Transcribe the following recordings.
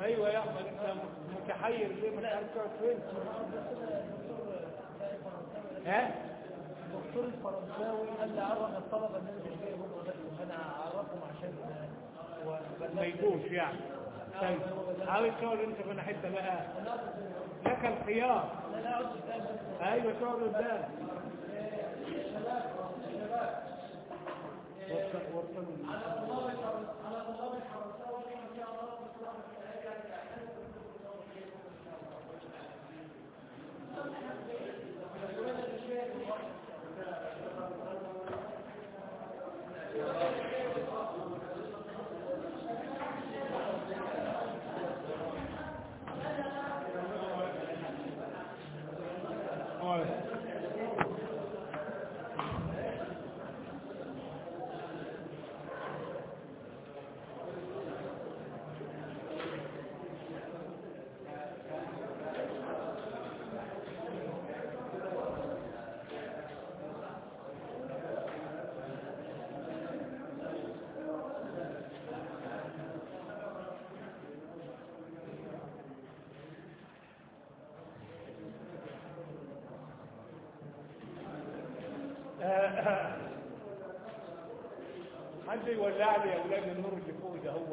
ايوه يا احمد، انت متحير ليه؟ مش عارف تقعد فين؟ ها؟ الدكتور الفرنساوي قال لي عرف الطلبه ان انا مش جاي بكره، بس انا اعرفهم عشان ما يجوش يعني. طيب عاوز تقعد انت في حته بقى، لك الخيار. لا اقعد قدام. ايوه تقعد قدام. على طلاب الفرنساوي ان شاء الله بكره حد يولع لي يا اولاد النور اللي فوق ده هو.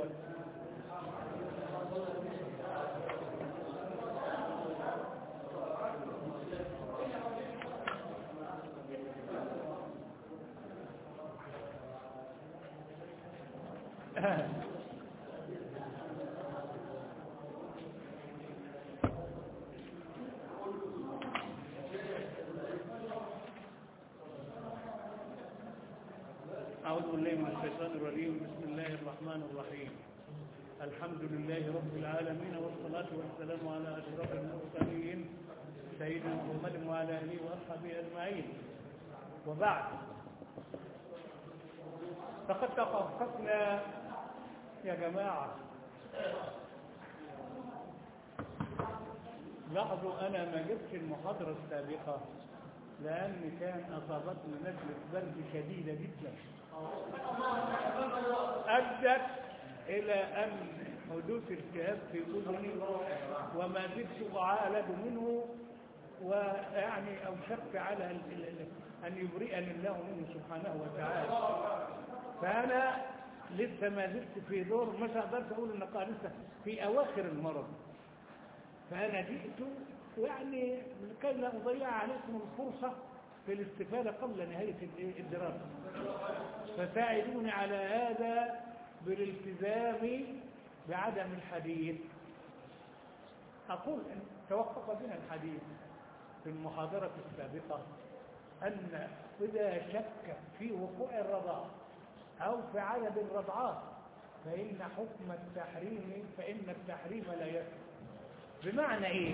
أعوذ بالله من الشيطان الرجيم. بسم الله الرحمن الرحيم. الحمد لله رب العالمين، والصلاة والسلام على أشرف المرسلين سيدنا محمد وعلى آله وأصحابه أجمعين، وبعد. فقد توقفنا يا جماعة، لاحظوا أنا ما جبتش المحاضرة السابقة لأن كان أصابتنا نزلة برد شديدة جدا أدت إلى أن حدوث التهاب في أذني، وما زلت أعالج منه، ويعني أوشكت على أن يبرئني الله منه سبحانه وتعالى. فأنا لسه ما زلت في دور، مش أقدرت أقول أن لسه في أواخر المرض. فأنا جئت يعني لكي لا أضيع عليكم الفرصة في الاستفادة قبل نهاية الدراسة، فساعدوني على هذا بالالتزام بعدم الحديث. أقول أن توقف بنا الحديث في المحاضرة السابقة أن إذا شك في وقوع الرضاع أو في عدد الرضعات فإن حكم التحريم، فإن التحريم لا يثبت. بمعنى إيه؟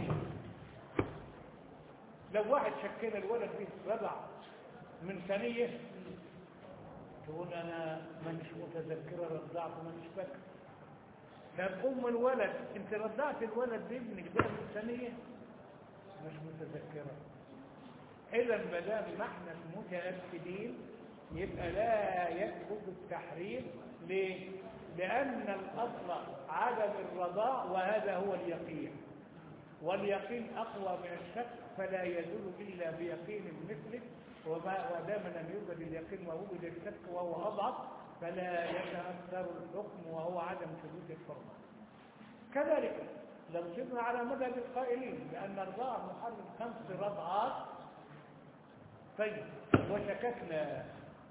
لو واحد شكل الولد به رضع من ثانية، تقول أنا مانيش متذكرة رضعت مانيش فاكر. طب أم الولد، أنت رضعت الولد بابنك ده من ثانية؟ مش متذكرة. إذا ما دام نحن متأكدين يبقى لا يثبت التحريم. ليه؟ لأن الأصل عدم الرضاع، وهذا هو اليقين، واليقين أقوى من الشك، فلا يزول إلا بيقين مثله. ودام لم يوجد اليقين ووجد الشك وهو أضعف، فلا يتأثر الحكم وهو عدم ثبوت الحرمة. كذلك لو سبنا على مذهب القائلين بأن الرضاع محرم 5 رضعات، طيب وشككنا،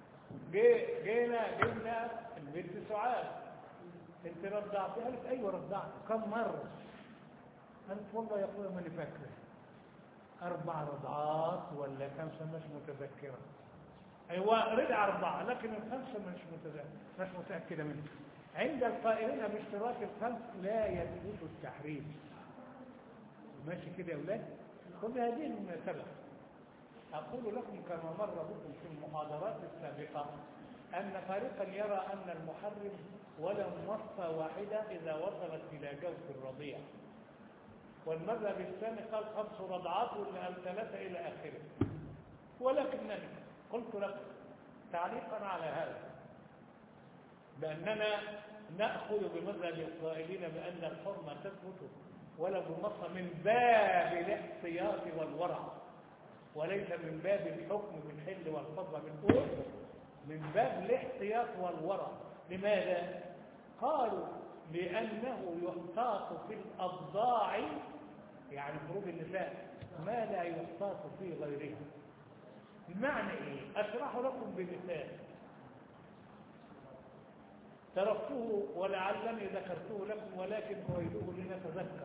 جبنا البنت سعاد، انت رضعتها؟ قالت ايوه رضعت. كم مره؟ قالت والله يا اخويا ماني فاكره، 4 رضعات ولا 5 مش متذكره. ايوه رضع 4 لكن ال5 مش متاكده منه. عند القائلين باشتراك ال5 لا يثبت التحريم. ماشي كده يا اولاد؟ كل هذه المناسبه أقول لكم كما مر بكم في المحاضرات السابقة أن فريقا يرى أن المحرم ولو نصة واحدة إذا وصلت إلى جوف الرضيع، والمذهب الثاني قال 5 رضعات واللي قال 3 إلى آخره. ولكنني قلت لكم تعليقا على هذا بأننا نأخذ بمذهب القائلين بأن الحرمة تثبت ولا بمصر من باب الاحتياط والورع وليس من باب الحكم بالحل والفضل بالقول، من باب الاحتياط والورع. لماذا؟ قالوا لأنه يحتاط في الأبضاع، يعني فروج النساء، ما لا يحتاط في غيرها. المعنى ايه؟ اشرح لكم بمثال تركته ولعلني ذكرته لكم ولكن أريده لنتذكر.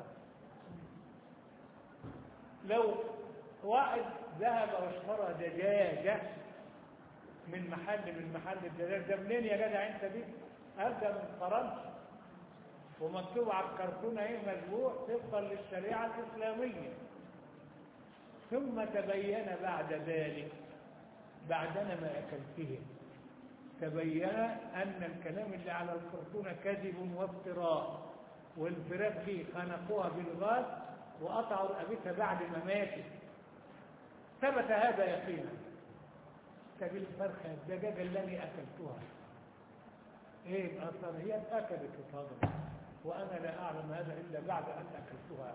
لو واحد ذهب واشترى دجاجة من محل الدجاج ده، منين يا جدع انت دي؟ قال ده من فرنسا ومكتوب على الكرتونه ايه مذبوح طبقا للشريعه الاسلاميه. ثم تبين بعد ذلك بعدنا ما اكلته تبين ان الكلام اللي على الكرتونه كذب وافتراء، والفراخ دي خنقوها بالغاز وقطعوا رقبتها بعد ما ماتت. ثبت هذا يقينا. طب الفرخه الدجاجه التي اكلتها ايه الاثر؟ هي اتاكلت وطابت وانا لا اعلم هذا الا بعد ان اكلتها.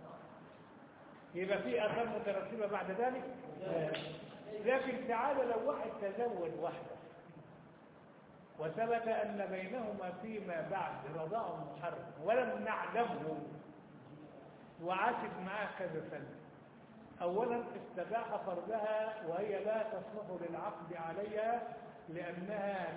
يبقى في اثار مترتبه بعد ذلك. لكن تعالى لو واحد تزوج واحده وثبت ان بينهما فيما بعد رضاع محرم ولم نعلمه وعاشت معاه كذا سنه، اولا استباح فرجها وهي لا تصلح للعقد عليها لانها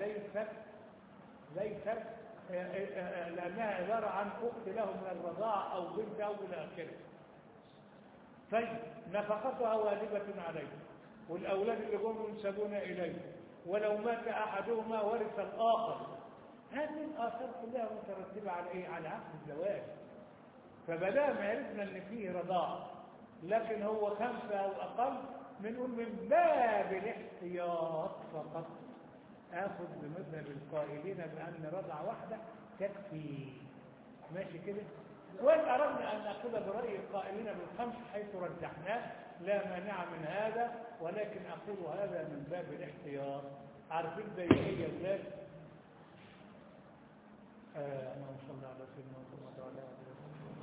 ليست لانها عباره عن اخت له من الرضاعه او بنت او الى اخره. طيب نفقتها واجبه عليه والاولاد اللي جم ينسبون اليه، ولو مات احدهما ورث الاخر. هذه الاثار كلها مترتبه على ايه؟ على عقد الزواج. فبدام عرفنا ان فيه رضاعه لكن هو 5 او اقل، بنقول من باب الاحتياط فقط اخذ بمذهب القائلين بان رضعه واحده تكفي. ماشي كده؟ وان اردنا ان ناخذ براي القائلين بالخمس حيث رجحناه لا مانع من هذا، ولكن اقول هذا من باب الاحتياط. عارفين زي ايه يا اولاد؟ اللهم صل على سيدنا محمد وعلى اله وصحبه.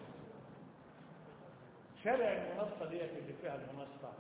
شارع المنصه ديت اللي فيها المنصه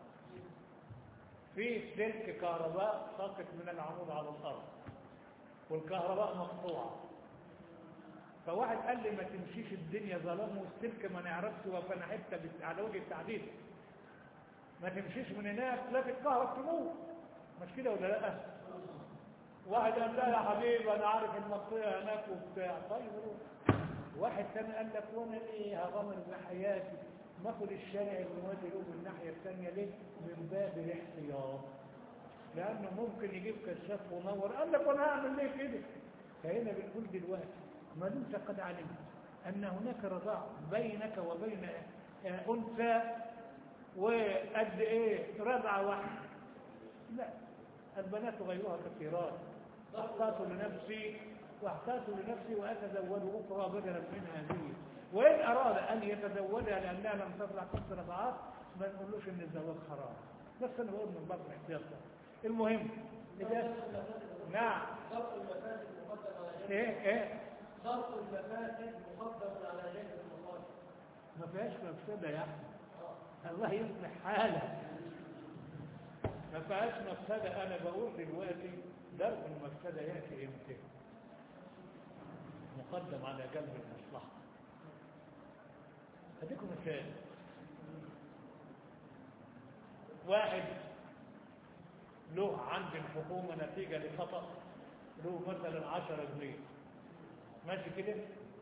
في سلك كهرباء ساقط من العمود على الارض والكهرباء مقطوعه. فواحد قال لي ما تمشيش الدنيا ظلام والسلك ما نعرفش وفانا حته على وجه التعديل، ما تمشيش من هناك لا تتكهرب تموت. مش كده ولا لا؟ واحد قال لا يا حبيبي انا عارف المنطقه هناك وبتاع. طيب روح. واحد ثاني قال لك وانا ايه هغامر بحياتي ما اخد الشارع الموازي له من الناحيه الثانيه ليه؟ من باب الاحتياط، لانه ممكن يجيب كشاف ونور. قال لك وانا هعمل ليه كده؟ فهنا بنقول دلوقتي ما دمت قد علمت ان هناك رضاع بينك وبين انثى وقد ايه رضعه واحده، لا البنات غيرها كثيرات. احتاط لنفسي واتزوج اخرى بدلا من هذه، وان اراد ان يتزوجها لانها لم تطلع 5 رضعات ما نقولوش ان الزواج حرام، بس انا بقول من باب الاحتياط. المهم اذا نعم ضرب المفاسد مقدم على جلب ايه ضرب المفاسد مقدم على جلب المصالح. ما فيهاش مفسده يا احمد، الله يصلح حالك. ما فيهاش مفسده. انا بقول دلوقتي درء المفسده ياتي امتى؟ مقدم على جلب المصلحه. اديكم مثال. واحد له عند الحكومه نتيجه لخطا له مثلا 10 جنيه، ماشي كده؟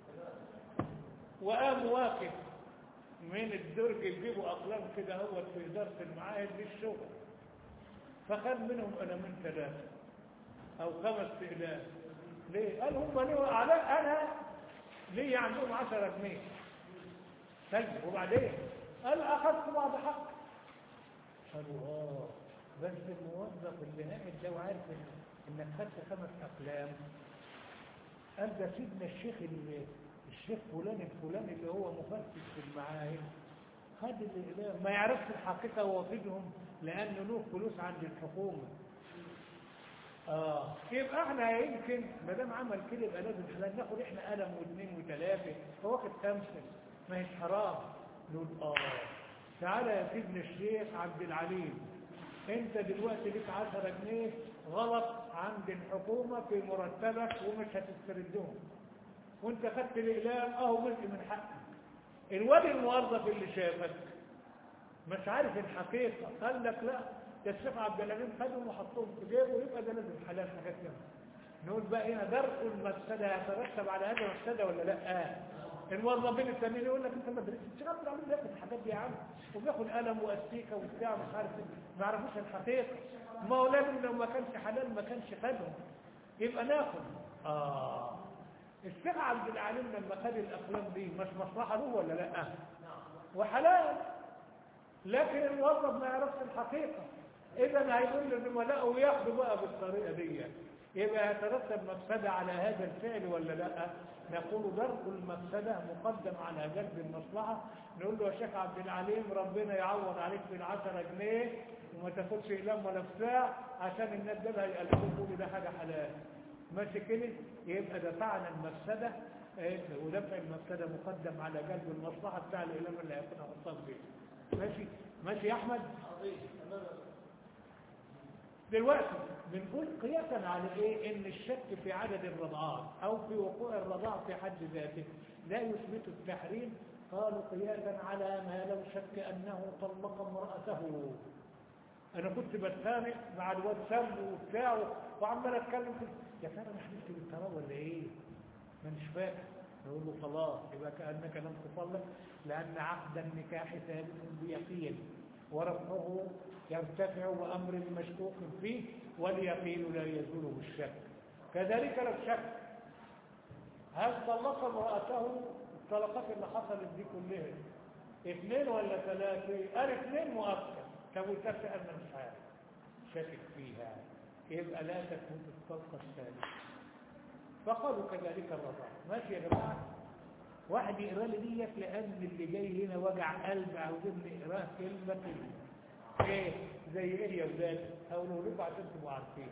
وقام واقف من الدرج يجيبوا اقلام كده هو في اداره المعاهد للشغل، فخد منهم قلمين 3 او 5 اقلام. ليه؟ قال هم ليه اعلاء انا ليه عندهم 10 جنيه. طيب وبعدين قال اخذت بعض حق. قالوا بس الموظف اللي ناقد ده وعارف انك خدت 5 اقلام قال ده سيدنا الشيخ فلان الفلاني اللي هو مفتش في المعاهد خد الاقلام، ما يعرفش الحقيقه ووافدهم لانه له فلوس عند الحكومه. يبقى احنا يمكن ما دام عمل كده يبقى لازم احنا ناخد احنا قلم واثنين وثلاثه فواخد 5 ما هيش حرام. نقول تعالى يا سيدنا الشيخ عبد العليم، انت دلوقتي ليك 10 جنيه غلط عند الحكومه في مرتبك ومش هتستردهم، وانت خدت الاقلام جزء من حقك. الواد الموظف اللي شافك مش عارف الحقيقه، قال لك لا ده الشيخ عبد العليم خدهم وحطهم في جيبه، يبقى ده لازم حلال حاجات كده. نقول بقى هنا درء المفسده يترتب على هذا المفسده ولا لا؟ الموظفين التانيين يقول لك انت ما درستش، الشيخ عبد العليم بياخد الحاجات دي يا عم، وبياخد قلم واستيكه وبتاع مش عارف ما يعرفوش الحقيقه. ما هو لازم لو ما كانش حلال ما كانش خدهم، يبقى ناخد. الشيخ عبد العليم لما خد الاقلام دي مش مصلحه له ولا لا؟ وحلال، لكن الموظف ما يعرفش الحقيقه، اذا هيقول لزملائه وياخدوا بقى بالطريقه دي، يبقى يترتب مفسده على هذا الفعل ولا لا؟ نقول درء المفسده مقدم على جلب المصلحه. نقول له يا شيخ عبد العليم ربنا يعوض عليك بال10 جنيه وما تاخدش اقلام ولا بتاع عشان الناس دول هيقلبوا يقولوا ده حاجه حلال، ماشي كده؟ يبقى دفعنا المفسده ودفع المفسده مقدم على جلب المصلحه بتاع الاقلام اللي هيكون هيحطها فيه. ماشي يا احمد؟ دلوقتي بنقول قياسا على ايه؟ ان الشك في عدد الرضعات او في وقوع الرضاع في حد ذاته لا يثبت التحريم. قالوا قياسا على ما لو شك انه طلق امراته. انا كنت بتخانق مع الواد سم وبتاع وعمال اتكلم يا ترى انا حلفت بالتراب ولا ايه؟ مانيش فاكر. نقول له خلاص يبقى كانك لم تطلق، لان عقد النكاح ثابت بيقين ورفعه يرتفع وأمر مشكوك فيه، واليقين لا يزول بالشك. كذلك لو شك هل طلق امرأته الطلقات اللي حصلت دي كلها 2 ولا 3؟ قال 2 مؤكد. طب وتبت أنا مش عارف شاكك فيها، يبقى لا تكون الطلقة الثالثة. فقالوا كذلك الرضاع. ماشي يا جماعة؟ واحد يقرأ لي ديت لأن اللي جاي هنا وجع قلب عاوزين نقرأ كلمة ايه زي ايه يا ولاد؟ هقوله لكم عشان تبقوا عارفين.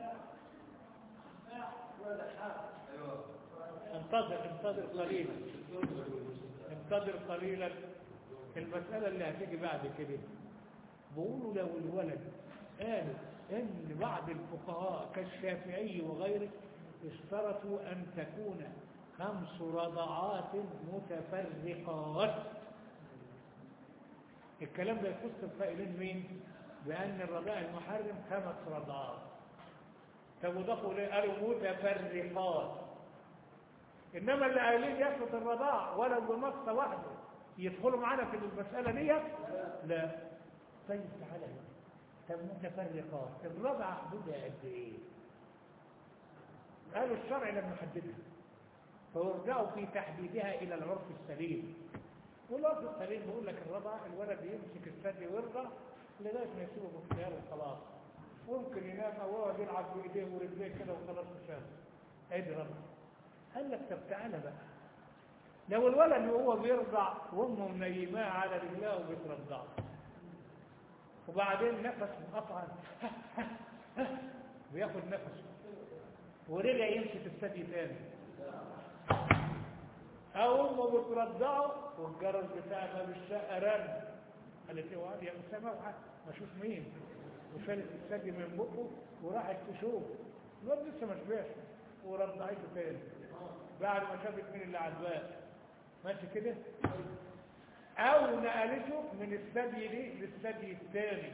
انتظر قليلا، انتظر قليلا. المسألة اللي هتيجي بعد كده بيقولوا لو الولد قالوا ان بعض الفقهاء كالشافعي وغيره اشترطوا ان تكون 5 رضعات متفرقات. الكلام ده يخص القائلين مين؟ بأن الرضاع المحرم 5 رضعات. طب وضافوا ليه؟ قالوا متفرقات. إنما اللي قايلين يثبت الرضاع ولو بنص واحدة يدخلوا معانا في المسألة دي؟ لا. طيب تعالى هنا. طب متفرقات الرضعة حدودها قد إيه؟ قالوا الشرع لم يحددها، فيرجعوا في تحديدها إلى العرف السليم. والعرف السليم بيقول لك الرضع الولد يمسك الثدي ويرضع لغايه ما يسيبه باختياره وخلاص، ممكن ينام او هو يلعب بايديه ورجليه كده وخلاص مشان ادي رضع. قال لك طب تعالى بقى، لو الولد وهو بيرضع وامه منيماه على رجلها وبترضعه وبعدين نفس مقطع بياخد نفسه ورجع يمسك الثدي تاني، او امه بترضعه والجرس بتاع باب الشقه رن، قالت له يا اسامه اشوف مين، وشالت الثدي من بقه وراحت تشوف الواد لسه ما شبعش ورضعته تاني بعد ما شافت مين اللي على الباب. ماشي كده؟ او نقلته من الثدي دي للثدي الثاني.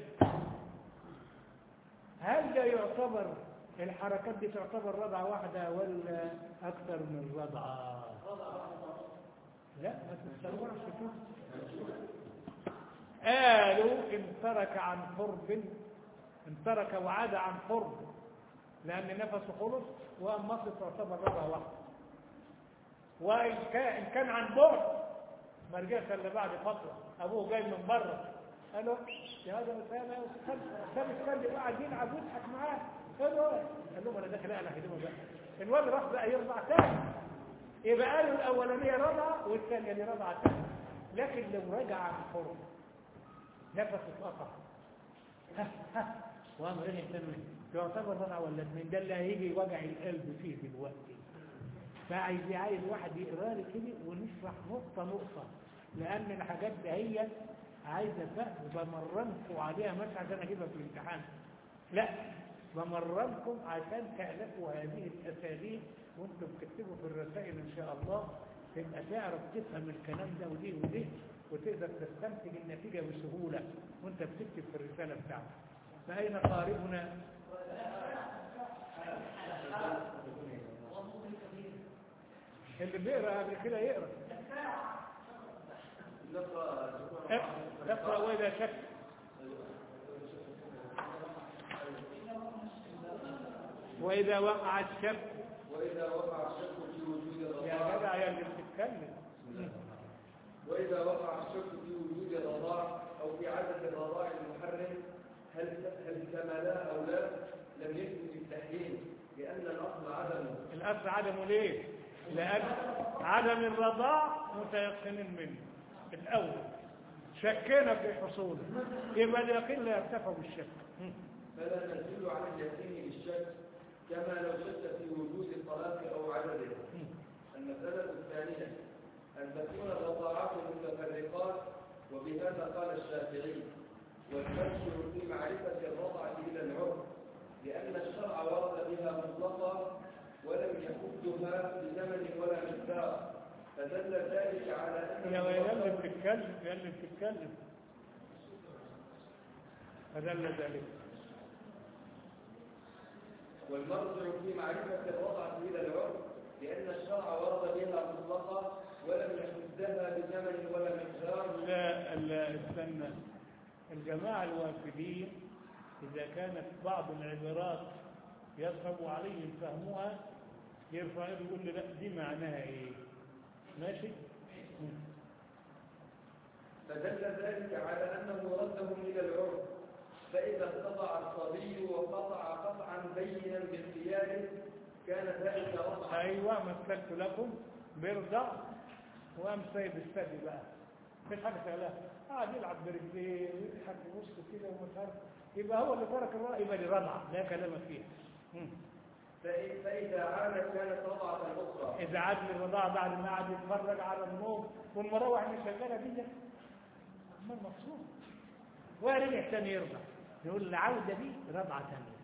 هل ده يعتبر الحركات دي تعتبر رضعه واحده ولا اكثر من رضعه؟ لا ما تستوعبش كده. قالوا ان ترك عن قرب، ان ترك وعاد عن قرب لان نفسه خلص وامصه تعتبر رضعه واحده، وان كان عن بعد ما رجعش الا بعد فتره ابوه جاي من بره قال له يا هذا اسامه ساب الثدي وقعد يلعب ويضحك معاه قال لهم انا داخل اقلع هدومه بقى. الواد راح بقى يرضع تاني، يبقى قالوا الاولانيه رضعه والثانيه دي رضعه ثانيه. لكن لو رجع عن قرب نفسه اتقطع وقام رجع تاني تعتبر رضع ولا اتنين؟ ده اللي هيجي وجع القلب فيه دلوقتي. عايز واحد يقرا لي كده ونشرح نقطة نقطة، لأن الحاجات دي هي عايزة فهم، بمرنكم عليها مش عشان أجيبها في الامتحان، لا، بمرنكم عشان تألفوا هذه الأساليب وانتم بتكتبوا في الرسائل إن شاء الله، تبقى تعرف تفهم الكلام ده ودي ودي، وتقدر تستنتج النتيجة بسهولة وانت بتكتب في الرسالة بتاعتك. فأين قارئنا؟ اللي بيقرأ قبل كده يقرأ. اقرأ وإذا شك. وإذا وقع الشك. وإذا وقع الشك في وجود الرضاعة. يا جدع يا اللي بتتكلم. وإذا وقع الشك في وجود الرضاعة أو في عدد الرضاع المحرم هل كملا أو لا، لم يثبت التحريم، لأن الأصل عدمه. الأصل عدمه ليه؟ لأن عدم الرضاع متيقنين منه الأول، شكينا في حصوله، يبقى اليقين لا يرتفع بالشك. فلا نزيل عن اليقين بالشك، كما لو شك في وجود الطلاق أو عدده. المسألة الثانية أن تكون الرضاعات متفرقات، وبهذا قال الشافعي: والتبشر في معرفة الرضعة إلى العرف، لأن الشرع ورد بها مطلقة ولم يحدها بزمن ولا مقدار، فدل ذلك على أن يا اللي بتتكلم فدل ذلك. والمرجع في معرفة الرضعة إلى العرف، لأن الشرع ورد بها مطلقة ولم يحدها بزمن ولا مقدار. لا استنى، الجماعة الوافدين إذا كانت بعض العبارات يصعب عليهم فهمها يرفع يقول لي لا دي معناها ايه؟ ماشي؟ فدل ذلك على أنه ردهم إلى العرف، فإذا ارتضع الصبي وقطع قطعا بينا باختياره كان ذلك رضعا. أيوة، مثلت لكم بيرضع وقام سايب الثدي بقى، مش حاجة سهلة، قاعد يلعب برجليه ويضحك ووسطه كده ومش عارف، يبقى هو اللي ترك الرأي، يبقى دي رضعة لا كلام فيها. فإذا عادت كانت رضعة أخرى. إذا عاد للرضاعة بعد ما قعد يتفرج على النوم والمراوح اللي شغالة دي عمال مبسوط، ورجع تاني يرضع، يقول العودة دي رضعة تانية.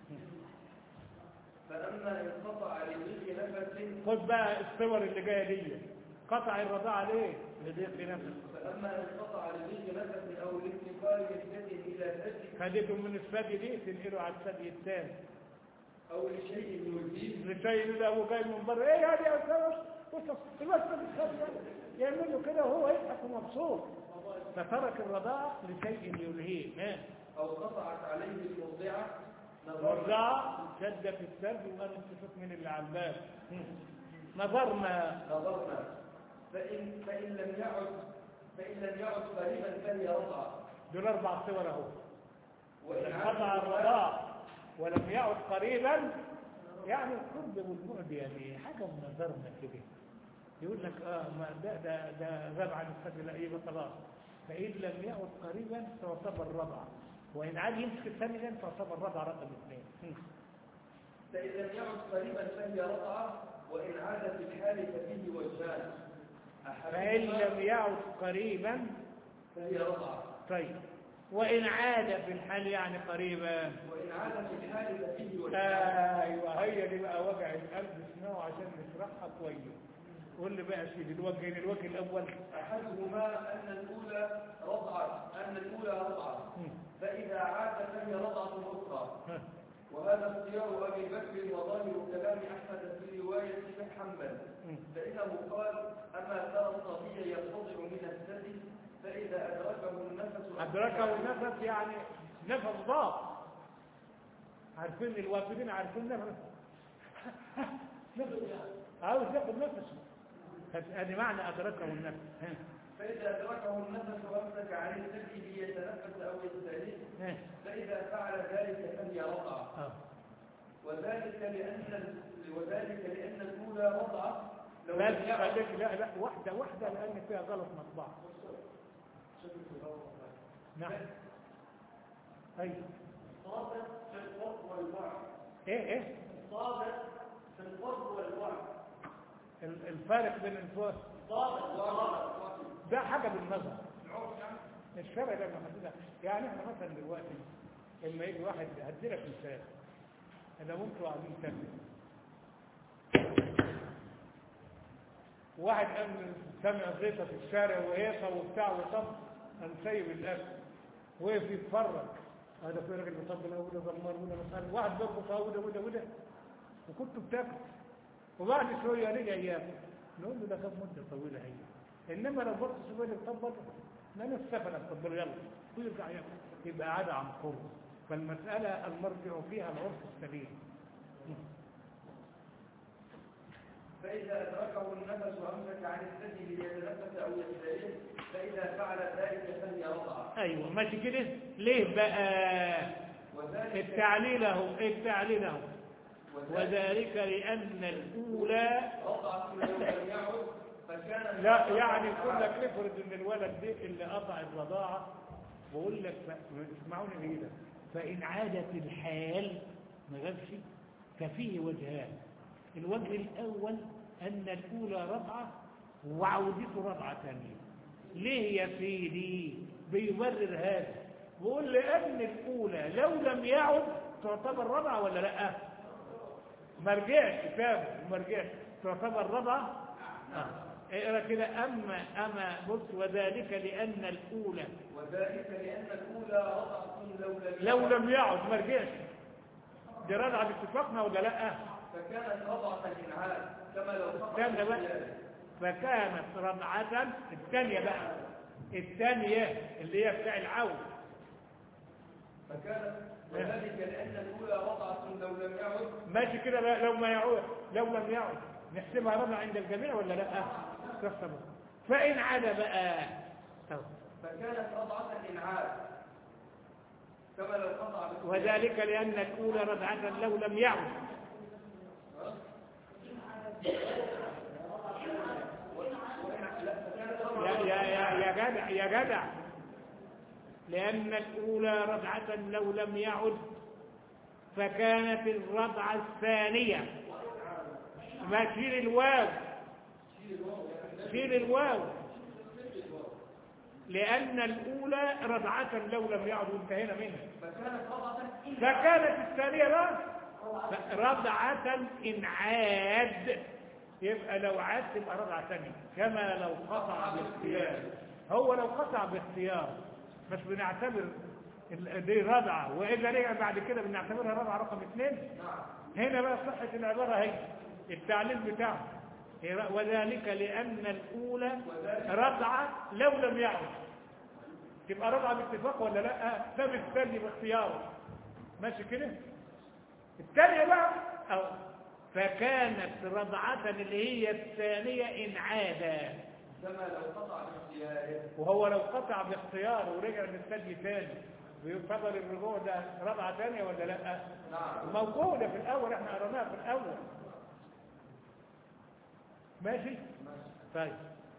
فأما إن قطع لضيق نفس. خد بقى الصور اللي جاية دي، قطع الرضاعة ليه؟ لضيق نفس. فأما إن قطع لضيق نفس أو لانتقال الثدي إلى ثدي. خدته من الثدي دي تنقله على الثدي الثاني. أو لشيء يلهيه. لشيء ده هو جاي من بره، ايه هذه يا استاذ؟ بص الوسط يعمل له كده وهو يضحك ومبسوط، فترك الرضاعة لشيء يلهيه. أو قطعت عليه المرضعة. الرضاعة شد في الثدي وقال انت شوف مين اللي على الباب. نظرنا فإن لم يعد قريبا فهي رضعة. دول 4 صور اهو. وإن قطع الرضاعة ولم يعد قريبا، يعني القرب والبعد يعني حاجة من نظرنا كده، يقول لك ما ده غاب عن الثدي، لا يبقى خلاص. فإن لم يعد قريبا تعتبر رضعة، وإن عاد يمسك الثاني ده تعتبر رضعة رقم 2. فإن لم يعد قريبا فهي رضعة، وإن عاد في الحال ففيه وجهان. فإن لم يعد قريبا فهي رضعة. طيب، وإن عاد في الحال يعني قريبا. وإن عاد في الحال ففيه وجهان. أيوة، هي دي بقى وجع القلب، اسمعوا عشان نشرحها كويس. قول لي بقى يا سيدي الوجه الأول. أحدهما أن الأولى رضعة، فإذا عاد فهي رضعة أخرى. وهذا اختيار أبي بكر وظاهر كلام أحمد في رواية ابن حنبل، فإنه قال: أما ترى الصبي يرتضع من الثدي فإذا أدركه النفس يعني نفس ضاق. عارفين الوافدين عارفين نفس عاوز ياخد نفسه، هذه معنى أدركه النفس. فإذا أدركه النفس وامسك عن الثدي ليتنفس أو يستعيد، فإذا فعل ذلك فهي رضعة. وذلك لأن الأولى رضعة. لا واحدة لأن فيها غلط مطبع. نعم. أيوة. الضابط في القرب والبعد. ايه الضابط في القرب والبعد. الفارق بين الفوق ضابط ده حاجه بالنظر. الشرع ده محددها. يعني احنا مثلا دلوقتي لما يجي واحد هديلك مثال، انا ممكن قاعدين تاكل واحد قام سمع زيطه في الشارع وهيصه وبتاع وطب، قام سايب الاكل وقف يتفرج، هذا في راجل بيطبل وده زمار وده مسألة، واحد بيرقص وده وكنتوا بتاكل وبعد شويه رجع ياكل، نقول له ده كانت مده طويله هي. انما لو برضه شويه بيطبل ما نستفد نطبل يلا ويرجع ياكل، يبقى عاد عن قرب. فالمساله المرجع فيها العرف السليم. فإذا أدركه النفس وأمسك عن الثدي ليتنفس أو يستريح، فإذا فعل ذلك فهي رضعة. أيوة ماشي كده. ليه بقى التعليل اهو؟ التعليل اهو وذلك لأن الأولى رضعة لو لم يعد فكان لا يعني يقول لك افرض ان الولد ده اللي قطع الرضاعة، بقول لك اسمعوني جيدا، فإن عادت الحال ما غابش ففيه وجهان. الوجه الأول أن الأولى رضعة وعودته رضعة ثانية. ليه يا سيدي بيبرر هذا؟ بقول لأن الأولى لو لم يعد تعتبر رضعة ولا لا؟ ما رجعش تابع وما رجعش تعتبر رضعة. اقرا كده. أما بص وذلك لأن الأولى رضعة لو لم يعد ما رجعش، دي رضعة باتفاقنا ولا لا؟ فكانت رضعة الإنعاد كما لو استنى بقى. فكانت رضعة الثانية بقى، الثانية اللي هي بتاع العود. فكانت وذلك لأن الأولى رضعة لو لم يعد. ماشي كده بقى. لو لم يعد نحسبها رضعة عند الجميع ولا لا؟ تحسب. فإن عاد بقى فكانت رضعة الإنعاد كما لو قطع. وذلك لأن الأولى رضعة لو لم يعد. يا جدع لأن الأولى رضعة لو لم يعد فكانت الرضعة الثانية. ما شيل الواو لأن الأولى رضعة لو لم يعد وانتهينا منها. فكانت الثانية بقى رضعة إنعاد، يبقى لو عاد تبقى رضعة ثانية كما لو قطع باختيار. هو لو قطع باختيار مش بنعتبر دي رضعة، وإلا رجع بعد كده بنعتبرها رضعة رقم 2. هنا بقى صحة العبارة هي التعليل بتاعه. وذلك لأن الأولى رضعة لو لم يعد تبقى رضعة باتفاق ولا لا؟ ساب الثاني باختياره. ماشي كده. الثانية بقى فكانت رضعة اللي هي الثانية إنعادا كما لو قطع باختياره. وهو لو قطع باختياره ورجع للثدي ثاني بيعتبر الرجوع ده رضعة ثانية ولا لا؟ نعم. موجودة في الأول، احنا قرأناها في الأول. ماشي؟ طيب.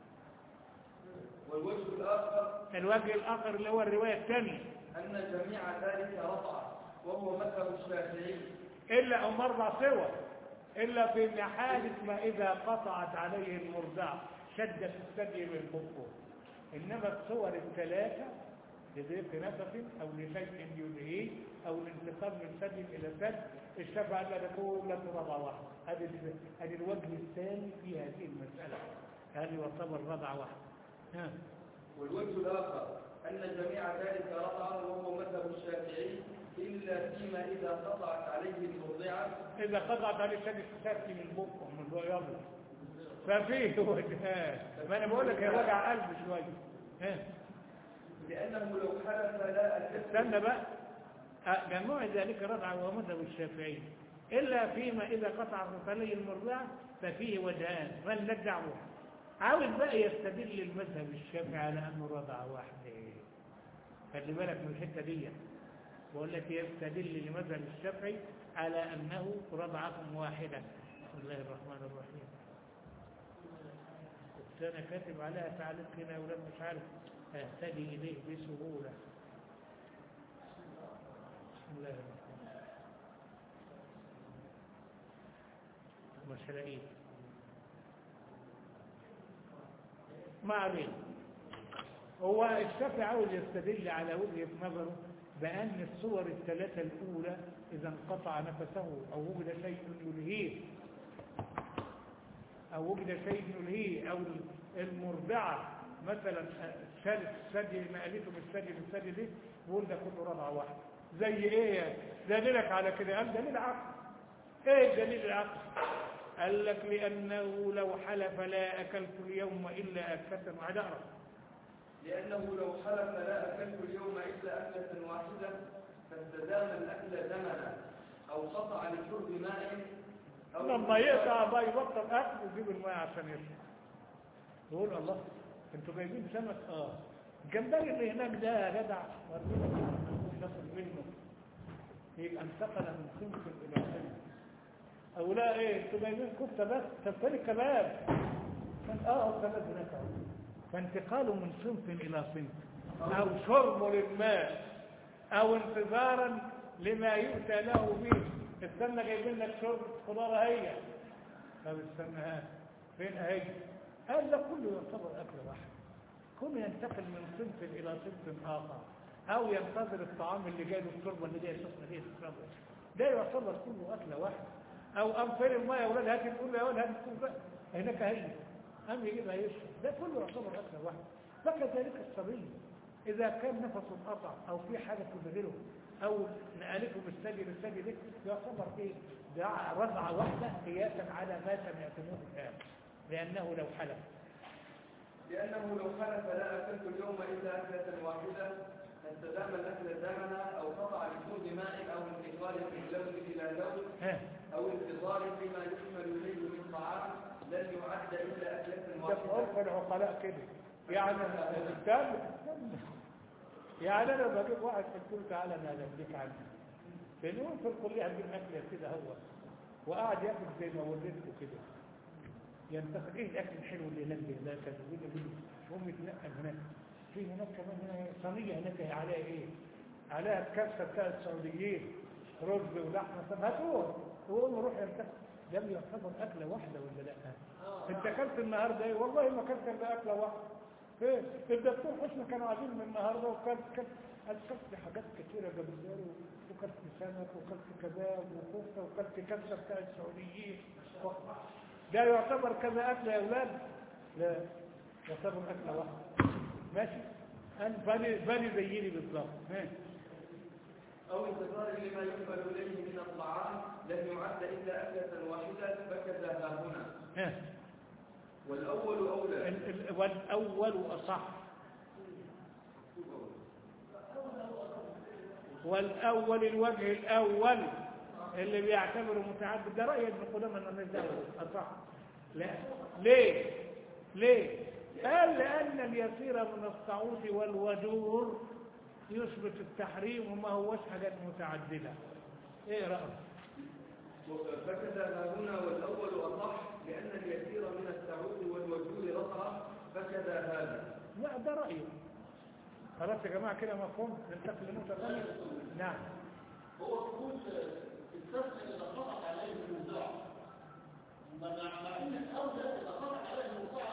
الوجه الآخر اللي هو الرواية الثانية أن جميع ذلك رضعة وهو مذهب الشافعي إلا أم 4 صور، إلا في حالة ما إذا قطعت عليه المرضع شدت الثدي من بطنه. إنما الصور الثلاثة لضيق نفس أو لشيء يلهيه أو لانتقال من ثدي إلى ثدي الشافعي قال تقول لك رضعة واحدة. هذه الوجه الثاني في هذه المسألة، هذه يعتبر رضعة واحدة. والوجه الآخر أن جميع ذلك رضعة وهو مذهب الشافعي إلا فيما إذا قطعت عليه المرضعة. إذا قطعت عليه الثدي من بطنه من الرياضة ففيه وجهان. ما أنا بقول لك يا وجع قلب شوية. لأنه لو حدث لا استنى بقى. جميع ذلك رضعة وهو مذهب الشافعي إلا فيما إذا قطعت عليه المرضعة ففيه وجهان. من لا دعوة عاوز بقى يستدل المذهب الشافعي على أنه رضعة واحدة. خلي بالك من الحتة دي، بقول لك يستدل المذهب الشافعي على أنه رضعة واحدة. بسم الله الرحمن الرحيم. كنت أنا كاتب عليها تعليق هنا ولم مش عارف أهتدي إليه بسهولة. بسم الله الرحمن الرحيم. مش هلاقيه. ما علينا. هو الشافعي عاوز يستدل على وجهة نظره بأن الصور الثلاثة الأولى إذا انقطع نفسه أو وجد شيء يلهيه أو المرضعة مثلا شالت الثدي مقالته من الثدي دي بيقول ده كله رضعة واحدة. زي إيه دليلك على كده؟ قال دليل عقل. إيه دليل العقل؟ قال لك لأنه لو حلف لا أكلت اليوم إلا أكلة واحدة. لأنه لو حلف لا أكلت اليوم إلا أكلة واحدة فاستدام الأكل زمنا أو قطع لشرب ماء أو لما يقطع بقى يبطل أكل ويجيب الماء عشان يشرب. يقول الله انتوا جايبين سمك؟ الجمبري اللي هناك ده يا جدع ورينا ناخد منه يبقى انتقل من صنف إلى صنف. أو لا إيه انتوا جايبين كفتة بس تفكري كباب كباب هناك أهو. فانتقاله من صنف إلى صنف أو شربه للماء أو انتظارا لما يؤتى له به. استنى جايبين لك شرب خضار هي. طب استنى فين هي؟ قال لك كله يعتبر أكل واحد. كله ينتقل من صنف إلى صنف آخر أو ينتظر الطعام اللي جاي له الشربة اللي جاي سخنة دي تشربه. ده يعتبر كله أكلة واحدة. أو أنفر الماء يا ولاد هات الكل يا ولاد هات الكل هناك هي أم يجيبها يشرب. ده كله يعتبر أكلة واحدة. فكذلك الصبي إذا كان نفسه انقطع أو في حاجة تبهره أو نقلته بالثدي دي يعتبر إيه؟ ده رضعة واحدة قياسا على ما سمعتموه الآن. لأنه لو حلف لا أكلت اليوم إلا أكلة واحدة فاستدام الأكل زمنا أو قطع لشرب ماء أو انتقال من لون إلى لون أو انتظار فيما يحمل إليه من طعام لن يعد إلا أكلة واحدة. تفعل العقلاء كده يعني يعني أنا بجيب واحد قلت له تعالى أنا أدلك عنه بنقول في الكلية هنجيب أكل كده هو وقعد ياكل زي ما ولدته كده ينتقل إيه الأكل الحلو اللي هناك ده كان يقول لي هم يتنقل هناك في هناك كمان هنا صينية هناك عليها إيه؟ عليها الكبسة بتاع السعوديين رز ولحمة. طب هاتوه وقول له روح ينتقل. ده يعتبر أكلة واحدة ولا لا؟ انت اكلت النهارده ايه؟ والله ما اكلت الا اكله واحده. ايه الدكتور حسن كانوا قاعدين من النهارده وكلت حاجات كثيره جمبري وكلت سمك وكلت كباب وكفته وكلت كبسه بتاع السعوديين. ده يعتبر كذا اكله يا اولاد؟ لا يعتبر اكله واحده. ماشي بني زيني بالظبط. أو انتظار لما يحمل إليه من الطعام لن يعد إلا أكلة واحدة فكذا ها هنا. والأول أولى. والأول أصح. والأول الوجه الأول اللي بيعتبره متعدد ده رأي ابن قدامة أنه نزله أصح. لا ليه؟ قال لأن اليسير من الصعود والوجور يثبت التحريم وما هوش حاجات متعددة. ايه رأيك؟ فكذا هنا والأول أصح لأن اليسير من السعود والوجود رفع فكذا هذا. لا ده رأيه. خلاص يا جماعة كده مفهوم؟ ننتقل لنقطة ثانية. نعم. هو تقول الفسق إذا قطعت عليه الموضوع مع أن الأولى إذا قطعت عليه الموضوع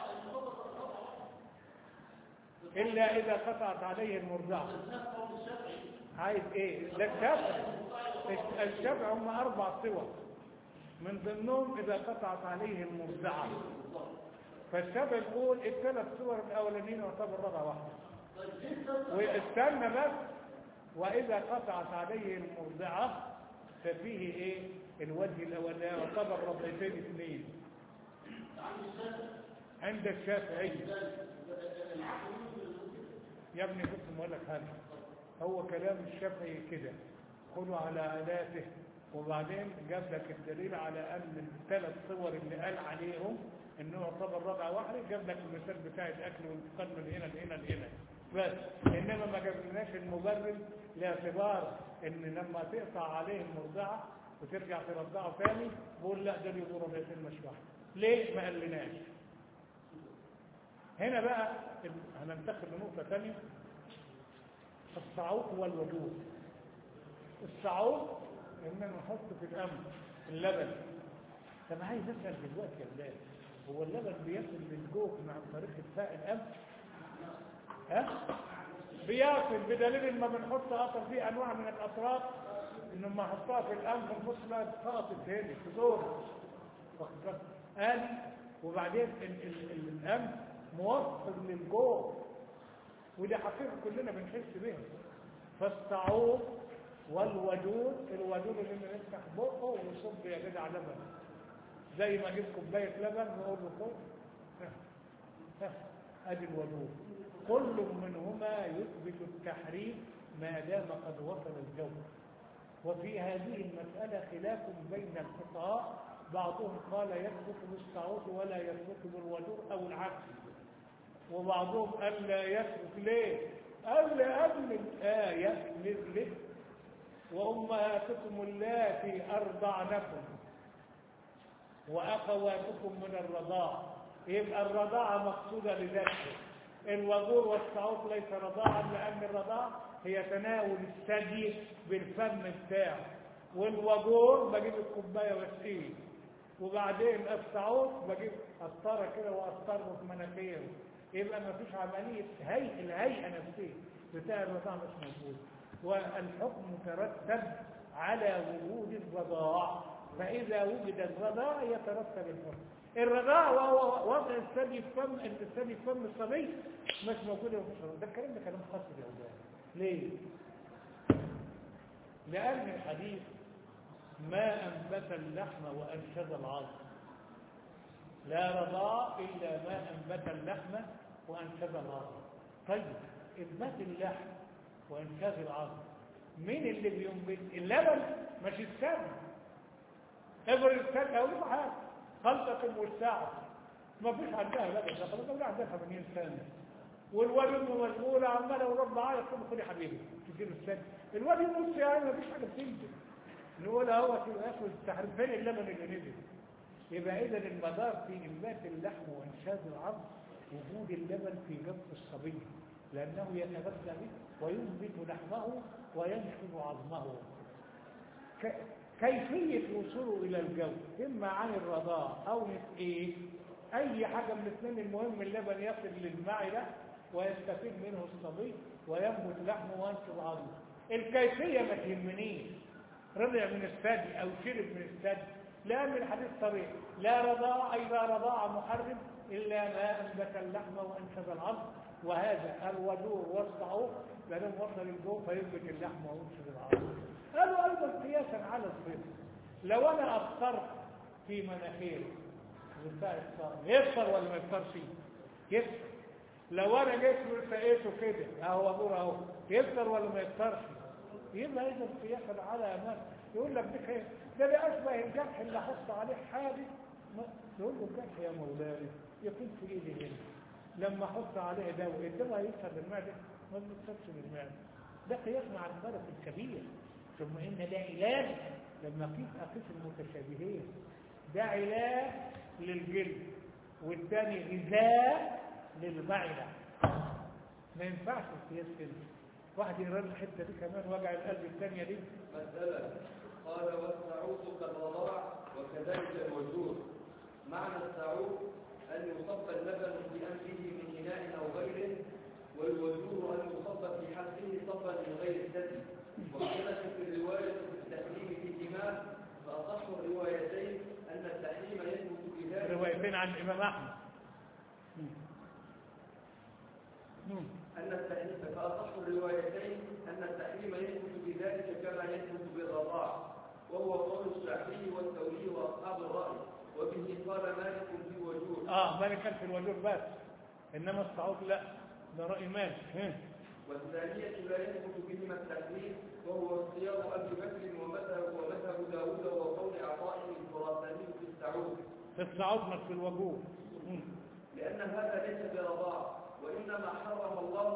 إلا إذا قطعت عليه المرضعة. عايز إيه؟ ده الشفع هم 4 صور من ضمنهم إذا قطعت عليه المرضعة. فالشفع يقول ال3 صور الأولانيين يعتبر رضعة واحدة. واستنى بس وإذا قطعت عليه المرضعة ففيه إيه؟ الوجه الأولاني يعتبر رضعتين 2 عند الشافعي. يا ابني كنت بقول لك حاجه. هو كلام الشافعي كده خذوا على آلاته وبعدين جاب لك الدليل على ان ال3 صور اللي قال عليهم انه يعتبر رضعه واحده. جاب لك المثال بتاع الاكل والانتقال من هنا لهنا لهنا بس. انما ما جابلناش المبرر لاعتبار ان لما تقطع عليه المرضعه وترجع ترضعه ثاني بقول لا ده يبقى رضعتين مش واحده. ليه ما قالناش؟ هنا بقى هننتقل لنقطة ثانية. الصعود والوجود. الصعود إننا نحط في الأمر اللبن. طب عايز أسأل دلوقتي يا ولاد، هو اللبن بيصل للجوف عن طريق إدفاء الأمر؟ ها؟ بيصل، بدليل ما بنحط قطر فيه أنواع من الأطراف إنه ما نحطها في الأنف نبص لها سقطت هنا في دور واخد بالك؟ قال وبعدين الأنف موصل للجوف، ودي حقيقة كلنا بنحس بيها. فالصعود والوجود، الوجود اللي نفتح بقه ويصب يا جدع لبن، زي ما اجيب كوبايه لبن واقول له خد ادي الوجود. كل منهما يثبت التحريم ما دام قد وصل الجو. وفي هذه المسألة خلاف بين الفقهاء، بعضهم قال يثبت بالصعود ولا يثبت بالوجود أو العكس، وبعضهم قال لا يثبت. ليه؟ قال لأجل الآية نزلت وأمهاتكم اللاتي أرضعنكم وأخواتكم من الرضاع، يبقى الرضاعة مقصودة لذلك. الوجور والصعود ليس رضاعا، لأن الرضاعة هي تناول الثدي بالفم بتاعه، والوجور بجيب الكوباية واسقيه، وبعدين الصعود بجيب قسطرة كده وأقسطره في مناخيره. يبقى ما فيش عملية الهيئة نفسية بتاع الرضاعة مش موجود، والحكم مترتب على وجود الرضاع. فإذا وجد الرضاع يترتب الحكم. الرضاع وهو وضع الثدي في فم الصبي مش موجود ومش موجود. ده الكلام ده كلام خاص بالأولاد. ليه؟ لأن الحديث ما أنبت اللحم وأنشز العظم، لا رضاع إلا ما أنبت اللحم وأنشز العظم. طيب إنبات اللحم وإنشاز العظم مين اللي بينبت؟ اللبن مش السمن. افرض السمن أو له حاجة خلطة والساعة ما فيش عندها لبن، ده خلاص ولا عندها 80 سنة، والواد مشغولة عمالة ورب عايز خد يا حبيبي تديله السمن، الواد يموت يعني ما فيش حاجة بتنزل. نقول اهو ياخد التحريم فين اللبن اللي نزل؟ يبقى إذا المدار في إنبات اللحم وإنشاز العظم وجود اللبن في جوف الصبي، لأنه يتغذى به وينبت لحمه وينشز عظمه. كيفية وصوله إلى الجو إما عن الرضاع أو نسقيه، أي حاجة من الاثنين، المهم اللبن يصل للمعدة ويستفيد منه الصبي وينبت لحمه وينشز عظمه. الكيفية ما تهمنيش، رضع من الثدي أو شرب من الثدي، لأن الحديث صريح لا رضاع أي لا رضاع محرم إلا ما أنبت اللحم وأنشز العظم، وهذا الوجور والصعود لأنهم وصل الجو فينبت اللحم وينشز العظم. قالوا أيضا قياسا على الصيد، لو أنا أفطرت في مناخيري يفطر ولا ما يفطرش؟ يفطر. لو أنا جيت ولقيته كده أهو وجور أهو يفطر ولا ما يفطرش؟ يبقى إذا قياسا على ما يقول لك ده أشبه الجرح اللي حط عليه حادث. يقول له الجرح يا مولاي يكون في ايدي هنا، لما احط عليه دواء الدواء يكسر المعده ما بيكسرش المعده. ده قياس مع الفرق الكبير. ثم ان ده علاج، لما اقيس المتشابهين، ده علاج للجلد والثاني غذاء للمعده. ما ينفعش القياس كده. واحد يرى الحته دي كمان وجع القلب الثانيه دي. مسألة قال والسعود كالرضاع وكذلك الوجود. معنى السعود أن يصب اللبن في أنفه من إناء أو غيره، والوجود أن يصب في حلقه صبا من غير الثدي. واختلفت الرواية في التحريم فيهما، فأصح الروايتين أن التحريم يثبت بذلك. روايتين عن الإمام أحمد. فأصح الروايتين أن التحريم يثبت بذلك كما يثبت بالرضاع، وهو قول الشافعي والثوري وأصحاب الرأي، وبه قال مالك في وجود. مالك كان في الوجود بس، إنما الصعود لا، ده رأي مالك. والثانية لا يثبت بهما التحريم، وهو اختيار أبي بكر ومذهب داود وقول عطاء الخراساني في السعود. في الصعود مش في الوجود. لأن هذا ليس برضاع، وإنما حرم الله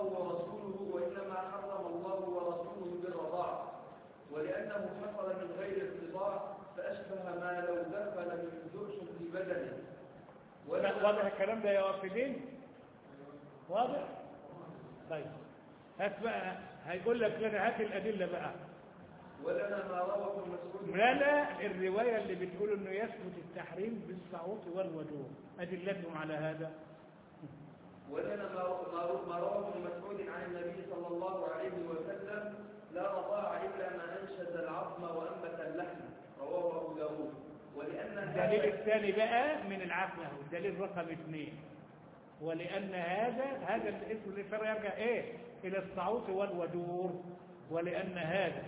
ورسوله بالرضاع، ولأنه حصل من غير الرضاع فأشبه ما لو دخل من جرش في بدنه. واضح الكلام ده يا وافدين؟ واضح؟ طيب هات بقى، هيقول لك لنا هات الأدلة بقى. ولنا ما رواه ابن مسعود. لا الرواية اللي بتقول انه يثبت التحريم بالصعوط والوجوه أدلتهم على هذا. ولنا ما رواه ابن مسعود عن النبي صلى الله عليه وسلم: لا رضاع إلا ما أنشز العظم وأنبت اللحم، رواه أبو داود. ولأن الدليل الثاني بقى من العقل، الدليل رقم 2، ولأن هذا الاسم الإشارة يرجع إيه؟ إلى الصعوط والودور. ولأن هذا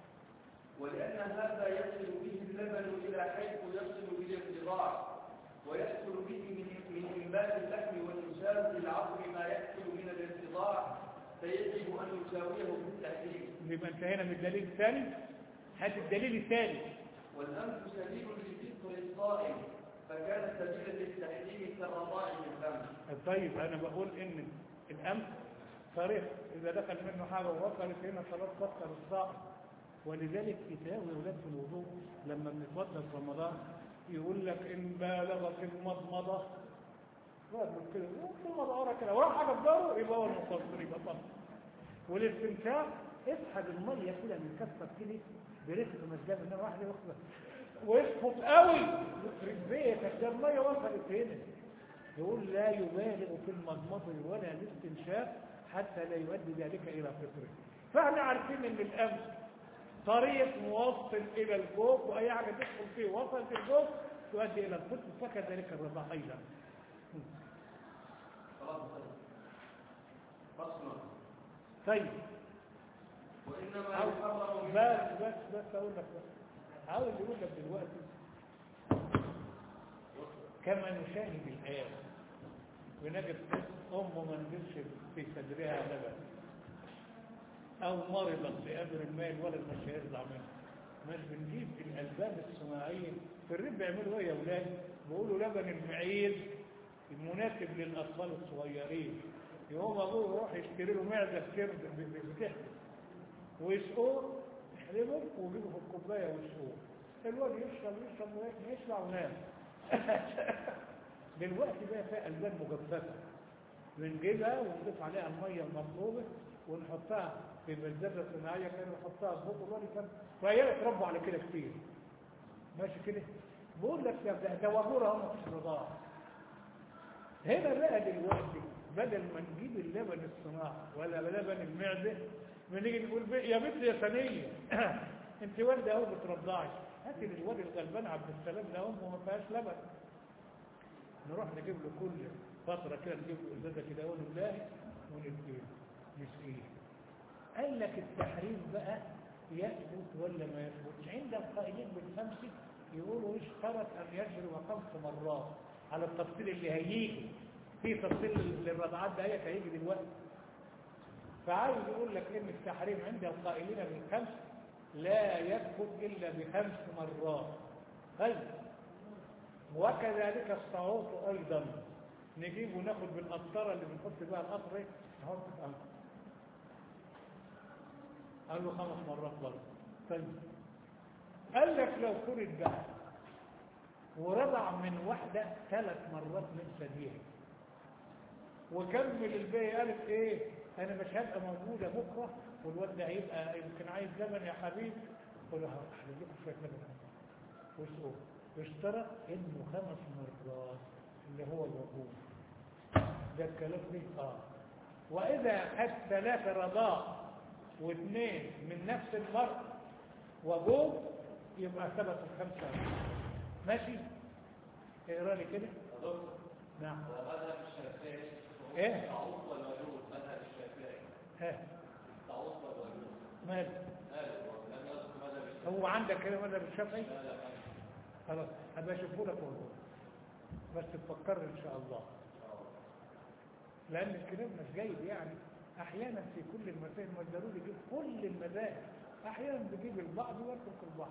يصل به اللبن إلى حيث يصل إلى الرضاع، ويحصل به من إنبات اللحم وإنشاز العظم ما يحصل من الارتضاع، فيجب أن يساويه في التحريم. يبقى انتهينا من الدليل الثاني. هذا الدليل الثاني. والأنف سبيل لفطر الصائم، فكان سبيلا للتحريم كالرضاع بالأنف. طيب أنا بقول إن الأنف طريق إذا دخل منه حاجة ووصلت هنا خلاص تفطر الصائم. ولذلك يساوي أولاد في الوضوء لما بنتوضا في رمضان يقول لك إن بالغت المضمضة رجل كده المضمضة ورا كده وراح حاجة في داره يبقى هو المقصر يبقى طبعا. والاستنشاق اسحب المية كده من كفك كده برفق مجاب إنما واحد يخلص ويسقط قوي يخرب بيتك ده المية وصلت هنا. يقول لا يبالغ في المضمضة ولا الاستنشاق حتى لا يؤدي ذلك إلى فطره. فاحنا عارفين إن الأمس طريق موصل إلى الجوف وأي حاجة تدخل فيه وصلت الجوف تؤدي إلى الفطر، فكذلك الرضاع أيضا. طيب وإنما يحرم بس أقول لك عاوز يقول لك دلوقتي كما نشاهد الآن ونجد ما نزلش في صدرها لبن أو مرضت بأمر ما الولد مش هيرضع منه، مش بنجيب الألبان الصناعية في الرب يعملوا ايه يا ولاد؟ بيقولوا لبن المعير المناسب للأطفال الصغيرين. يقوم أبوه يروح يشتري له معزة كرد بتحت ويسقوه يحلبه ويجيبه في الكوباية ويسقوه. الواد يشرب ويشبع وينام. دلوقتي بقى فيها ألبان مجففة بنجيبها ونضيف عليها المية المطلوبة ونحطها في مزازة صناعية كده ونحطها في بوق الواد كان فهي يتربوا على كده كتير. ماشي كده؟ بقول لك ده وابورها هم مفيش رضاعة. هنا بقى دلوقتي بدل ما نجيب اللبن الصناعي ولا لبن المعدة بنيجي نقول يا بنت يا ثانية انت والده اهو بترضعي هاتي للواد الغلبان عبد السلام ده امه ما فيهاش لبن. نروح نجيب له كل فترة كده نجيب له ازازة كده اقول له ونديه نسقيه. قال لك التحريم بقى يثبت ولا ما يثبتش؟ عند القائلين بالخمس يقولوا اشترط ان يشرب 5 مرات على التفصيل اللي هيجي في تفصيل للرضعات ده هيجي دلوقتي. فعاوز يقول لك ان التحريم عند القائلين بالخمس لا يثبت الا ب5 مرات. طيب وكذلك الصعوط ايضا نجيب وناخد بالقطره اللي بنحط بها القطر نحط في القطر قال له 5 مرات برضه. طيب قال لك لو فرد بقى ورضع من واحدة 3 مرات من ثديها وكمل الباقي قالت ايه انا مش هبقى موجودة بكرة والواد ده هيبقى يمكن عايز لبن يا حبيبي قول له هحلبك شوية لبن واسقوه واشترط انه 5 مرات اللي هو الوقوف ده الكلام ده واذا خد 3 رضاع و2 من نفس المرء وجوه يبقى ثبت 5. ماشي اقرا لي كده. نعم مذهب الشافعي ايه التعوض والوجود. مذهب الشافعي التعوض والوجود مال لم يذكر مذهب الشافعي. هو عندك كده مذهب الشافعي؟ لا خلاص هبقى اشوفه لك والله بس تفكر ان شاء الله لان الكلام مش جيد يعني. احيانا في كل المسائل ما ضروري يجيب كل المذاهب، احيانا بيجيب البعض ويترك البعض.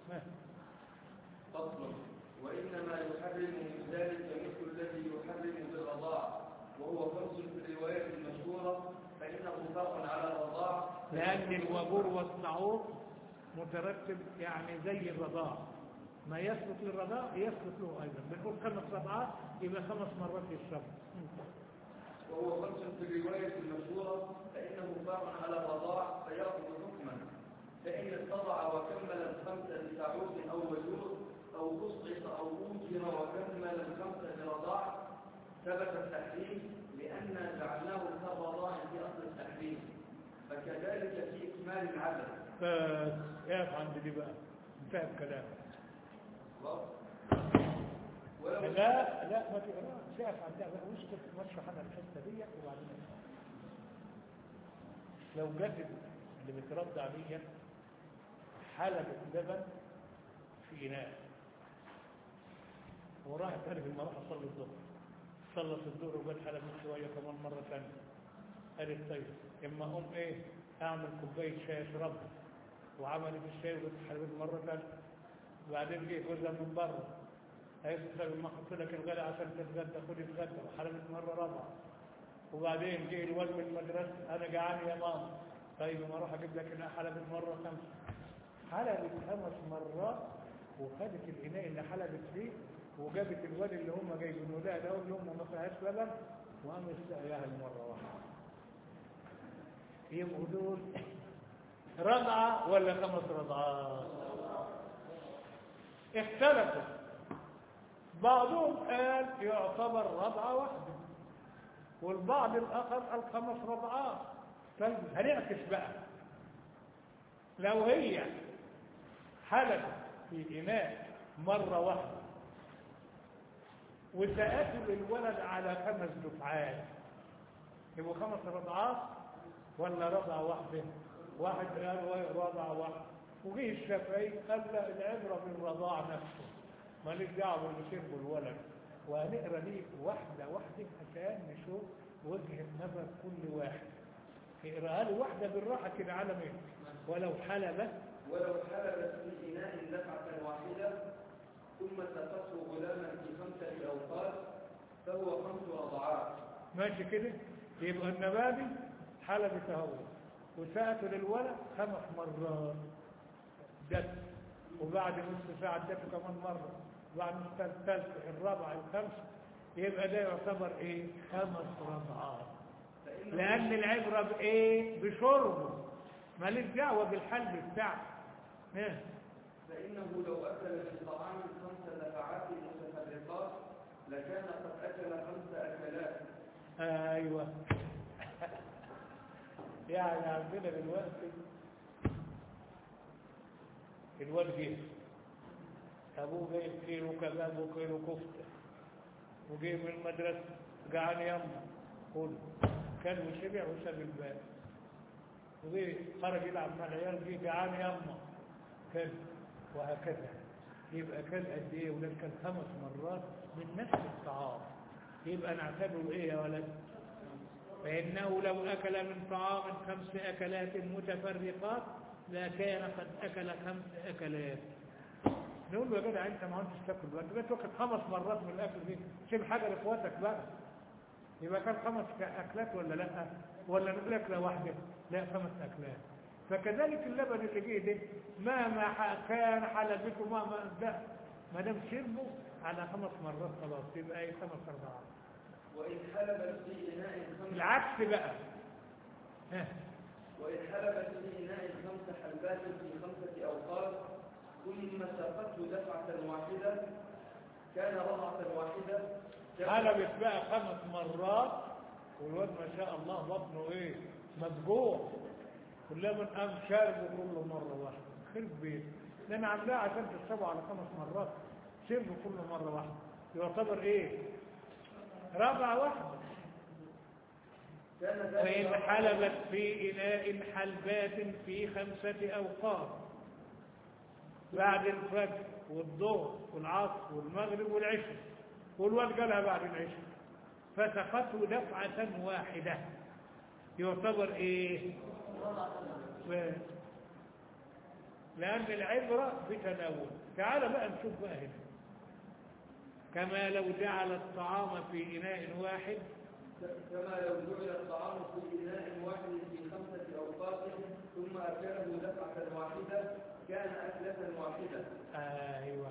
فصل. وانما يحرم من ذلك مثل الذي يحرم بالرضاع وهو 5 في الروايات المشهوره فانه فرع على الرضاع لان الوبور والصعوط مترتب يعني زي الرضاع ما يثبت للرضاع يثبت له ايضا. بنقول 5 رضعات يبقى 5 مرات يشرب. وهو 5 في الرواية المشهورة فإنه فرع على الرضاع فيأخذ حكما فإن استطاع وكمل الخمسة بتعود أو وجود أو قصعص أو أوجر وكمل الخمسة برضاع ثبت التحريم لأن جعلناه كالرضاع في أصل التحريم، فكذلك في إكمال العدد. اقف عند دي بقى، انتهى الكلام. لا ما تقراش، اقف عندها بقى واسكت واشرح انا الحته دي وبعدين لو جدد اللي بيترد عليا حلبة لبن في إناء وراحت قالت لما اروح اصلي الظهر، صلت الظهر وجت حلبت شويه كمان مره ثانيه، قالت طيب اما اقوم ايه اعمل كوبايه شاي اشربها، وعملت الشاي وجت حلبت مره ثانيه، وبعدين جه جوزها من بره قالت لما احط لك الغداء عشان تتغدى خدي اتغدى، وحلبت مره رابعه، وبعدين جه الواد من المدرسه انا جعان يا ماما، طيب ما اروح اجيب لك اناء، حلبت مره خمسه، حلبت 5 مرات وخدت الاناء اللي حلبت فيه وجابت الواد اللي هم جايبينه لها ده اللي هم ما فيهاش لبن وقامت سقياها المره واحده. يبقوا دول رضعه ولا 5 رضعات؟ اختلفوا، بعضهم قال يعتبر رضعه واحده والبعض الاخر قال 5 رضعات. طيب هنعكس بقى، لو هي حلبت في اناء مره واحده وسأته للولد على 5 دفعات يبقوا 5 رضعات ولا رضعة واحدة؟ واحد قال رضعة واحدة، وجه الشافعي قال لا، العبرة بالرضاع نفسه ماليش دعوة باللي شربه الولد، وهنقرا ليه واحدة واحدة عشان نشوف وجهة نظر كل واحد. اقراها له واحدة بالراحة كده على مين. ولو حلبت في إناء دفعة واحدة ثم سقته غلاما في 5 أوقات فهو 5 رضعات. ماشي كده، يبقى النبابي حلبت اهو وسقته للولد 5 مرات دف، وبعد نص ساعة دف كمان مرة، وبعد نص الثالث الرابع الخامس، يبقى ده يعتبر ايه 5 رضعات، لأن العبرة بايه؟ بشربه، ماليش دعوة بالحلب بتاعه. فإنه لو أكل من طعام 5 دفعات متفرقات لكان قد أكل 5 أكلات. أيوة. يعني عندنا دلوقتي الواد جه أبوه جايب كيلو كباب وكيلو كفتة وجاي من المدرسة جعان يما كله، كان وشبع وساب الباب، وجه خرج يلعب مع العيال جه جعان يما كان، وهكذا. يبقى كان قد ايه ولاد؟ كان 5 مرات من نفس الطعام، يبقى نعتبره ايه يا ولد؟ فإنه لو أكل من طعام 5 أكلات متفرقات لكان قد أكل 5 أكلات. نقول له يا جدع انت ما انتش تاكل بقى، انت بقيت واخد 5 مرات من الاكل دي، سيب حاجه لاخواتك بقى. يبقى كان 5 اكلات ولا لا؟ ولا نقول اكله واحده؟ لا، 5 اكلات. فكذلك اللبن اللي جه ده مهما كان حلبته مهما ده ما دام شربه على 5 مرات خلاص يبقى ايه 5 رضعات. وإن حلبت في إناء 5 العكس بقى. وإن حلبت في إناء 5 حلبات في 5 أوقات ثم سقته دفعة واحدة كان رضعة واحدة. حلبت بقى 5 مرات والواد ما شاء الله بطنه ايه مفجوع، واللبن قام شاربه كله مرة واحدة، خرب بيت، لأن عاملاه عشان تشربه على 5 مرات، شربه كله مرة واحدة، يعتبر ايه؟ رضعة واحدة. وإن حلبت في إناء حلبات في 5 أوقات بعد الفجر والظهر والعصر والمغرب والعشاء، والواد قالها بعد العشاء، فسقته دفعة واحدة، يعتبر ايه؟ لأن العبرة بتناول. تعال بقى نشوف بقى هنا، كما لو جعل الطعام في إناء واحد كما لو جعل الطعام في إناء واحد في 5 أوقات ثم أكله دفعة واحدة كان أكلة واحدة. أيوة.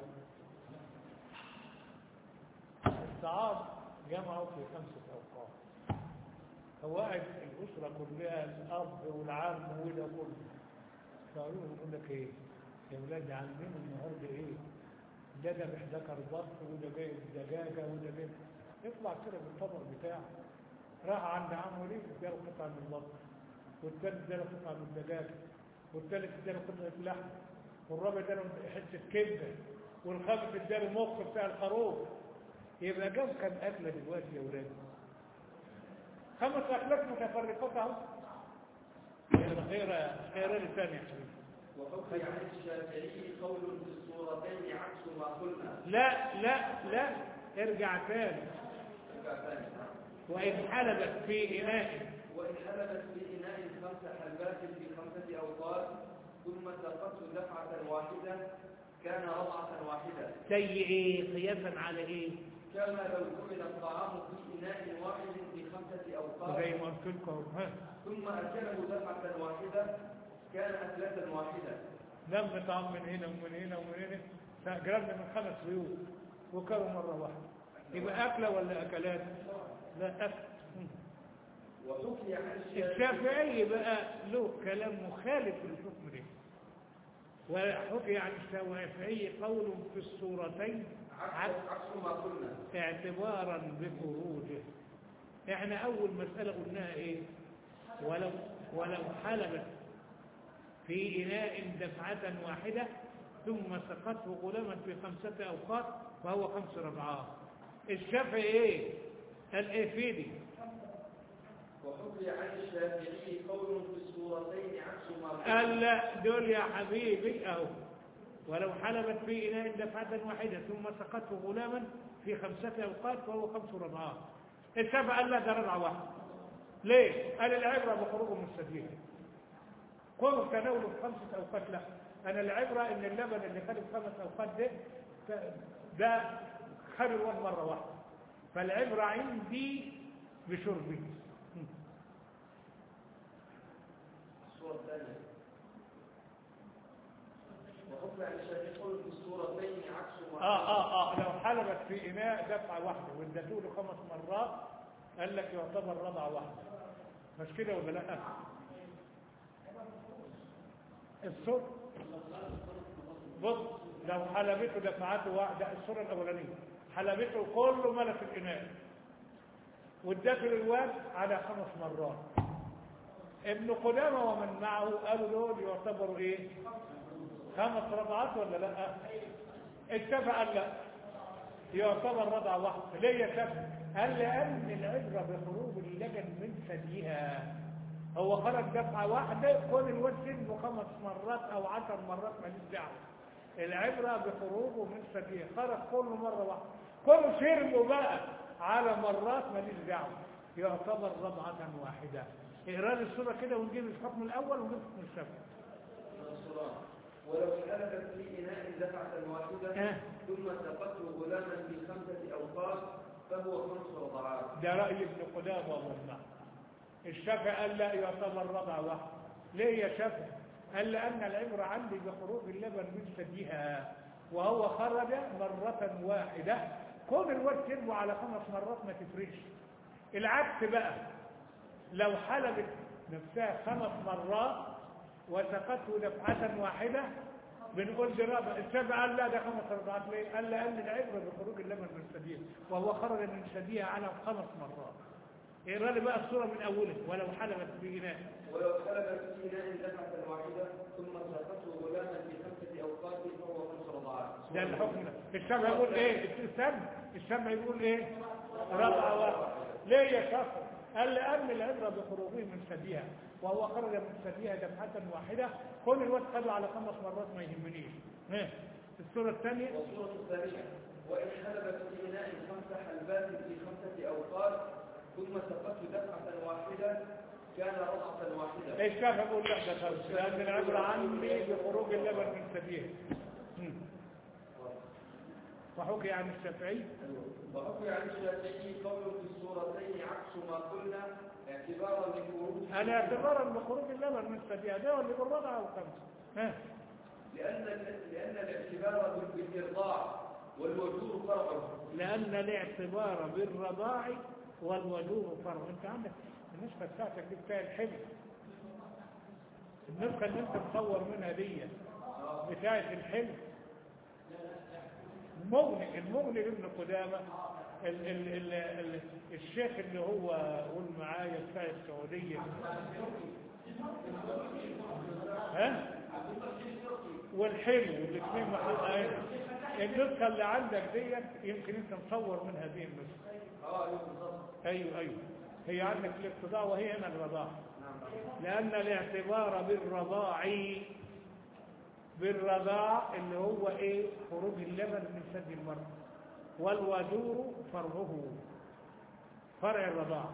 الطعام جمعه في 5 أوقات، قواعد الأسرة كلها، الأب والعم وده كله، فقالوا يقول لك ايه يا ولاد عاملين النهارده ايه؟ ده ذبح ذكر بط وده جايب دجاجه وده جايب يطلع كده بالطبق بتاعه. راح عند عمه ليه اداله قطعه من البط، والثالث اداله قطعه من الدجاجه، والثالث اداله قطعه لحم، والرابع اداله حته كبده، والخامس اداله مخ بتاع الخروف. يبقى جاب كام اكله دلوقتي يا ولاد؟ 5 اكلات متفرقات اهو. خير الثاني يا حبيبي. وحكي عن الشافعي قول في الصورتين عكس ما قلنا. لا ارجع ثاني. وإن حلبت في إناء خمس حلبات في 5 أوقات ثم سقته دفعة واحدة كان رضعة واحدة. زي إيه؟ قياسا على إيه؟ كما لو كمل الطعام في إناء واحد في 5 أوقات زي ما قلت لكم ثم أكله دفعة واحدة كان أكلة واحدة. لم طعام من هنا ومن هنا ومن هنا جربنا من 5 بيوت وكلوا مرة واحدة، يبقى أكلة ولا أكلات؟ لا أكل. وحكي عن الشافعي بقى له كلام مخالف للحكم ده. وحكي عن الشافعي قول في الصورتين عكس ما قلنا اعتبارا بخروجه. احنا أول مسألة قلناها إيه؟ ولو حلبت في إناء دفعة واحدة ثم سقته غلاما في 5 أوقات فهو 5 رضعات. الشافعي إيه؟ قال إيه فيدي؟ وحكي عن الشافعي قول في الصورتين عكس ما قال لا دول يا حبيبي أهو ولو حلبت في إناء دفعة واحدة ثم سقته غلاما في 5 أوقات فهو 5 رضعات. الشافعي قال لا ده رضعة واحدة. ليه؟ قال العبرة بخروجه من السبيل. كونوا تناولوا في 5 أوقات لا، أنا العبرة إن اللبن اللي خد في 5 أوقات ده خد الواد مرة واحدة، فالعبرة عندي بشربه. الصورة الثانية وحكي عن الشافعي قول في الصورتين عكس ما لو حلبت في إناء دفعة واحدة وادته له 5 مرات قال لك يعتبر رضعة واحدة، مش كده ولا لا؟ الصورة بص لو حلبته دفعته واحدة، الصورة الأولانية حلبته كله ملك الإناء وادته للواد على 5 مرات. ابن قدامة ومن معه قالوا دول يعتبروا ايه؟ 5 رضعات ولا لا؟ اتفق قال لا يعتبر رضعة واحدة. ليه يا شاب؟ قال لأن العبرة بخروج اللبن من ثديها. هو خرج دفعة واحدة كل الواد سنه 5 مرات أو 10 مرات ماليش دعوة. العبرة بخروجه من ثديها، خرج كل مرة واحدة، كل شربه بقى على مرات ماليش دعوة، يعتبر رضعة واحدة. اقرا لي الصورة كده ونجيب الحكم الأول ونجيب الحكم الثاني. ولو حلبت في إناء دفعة واحدة ثم سقته غلاما في 5 أوقات فهو 5 رضعات. ده رأي ابن قدامة والله. الشافعي قال لا يعتبر رضعة واحدة. ليه يا شافعي؟ قال لأن العبرة عندي بخروج اللبن من ثديها وهو خرج مرة واحدة، كون الواد شربه على 5 مرات ما تفرقش. العكس بقى لو حلبت نفسها 5 مرات وسقته دفعة واحدة بنقول دي رضعة. الشافعي قال لا ده 5 رضعات. ليه؟ قال لأن العبرة بخروج اللبن من ثديها وهو خرج من ثديها على 5 مرات. اقرا لي بقى الصورة من أولها. ولو حلبت في إناء في إناء دفعة واحدة ثم سقته غلاما في 5 أوقات فهو 5 رضعات. ده الحكم ده. الشافعي يقول ايه؟ الشافعي يقول ايه؟ رضعة واحدة. ليه يا شافعي؟ قال لأن العبرة بخروجه من ثديها وهو خرج من ثديها دفعة واحدة، كل الواد خده على 5 مرات ما يهمنيش. الصورة الثانية والصورة الثانية وإن حلبت في إناء 5 حلبات في 5 أوقات ثم سقته دفعة واحدة كان رضعة واحدة. الشافعي يقول لا ده خلص لأن العبرة عندي بخروج اللبن من ثديها. وحكي عن الشافعي وحكي عن الشافعي قول في الصورتين عكس ما قلنا اعتبارا بخروج اعتبارا بخروج اللبن من ثديها ده اللي بالرضعة أو 5. لأن الاعتبار بالإرضاع والوجور فرع. لأن الاعتبار بالرضاع والوجور فرع. انت عندك النسخة بتاعتك دي بتاع الحمل، النسخة اللي انت مصور منها دي بتاعة الحلم المغني لابن قدامة الشيخ اللي هو قول معايا بتاع السعودية ها والحلو والاثنين محققين. النسخة اللي عندك دي يمكن انت مصور منها دي النسخة. ايوه هي عندك الاقتضاء وهي هنا الرضاعة، لأن الاعتبار بالرضاع اللي هو ايه خروج اللبن من ثدي المرأة، والودور فرعه فرع الرضاع.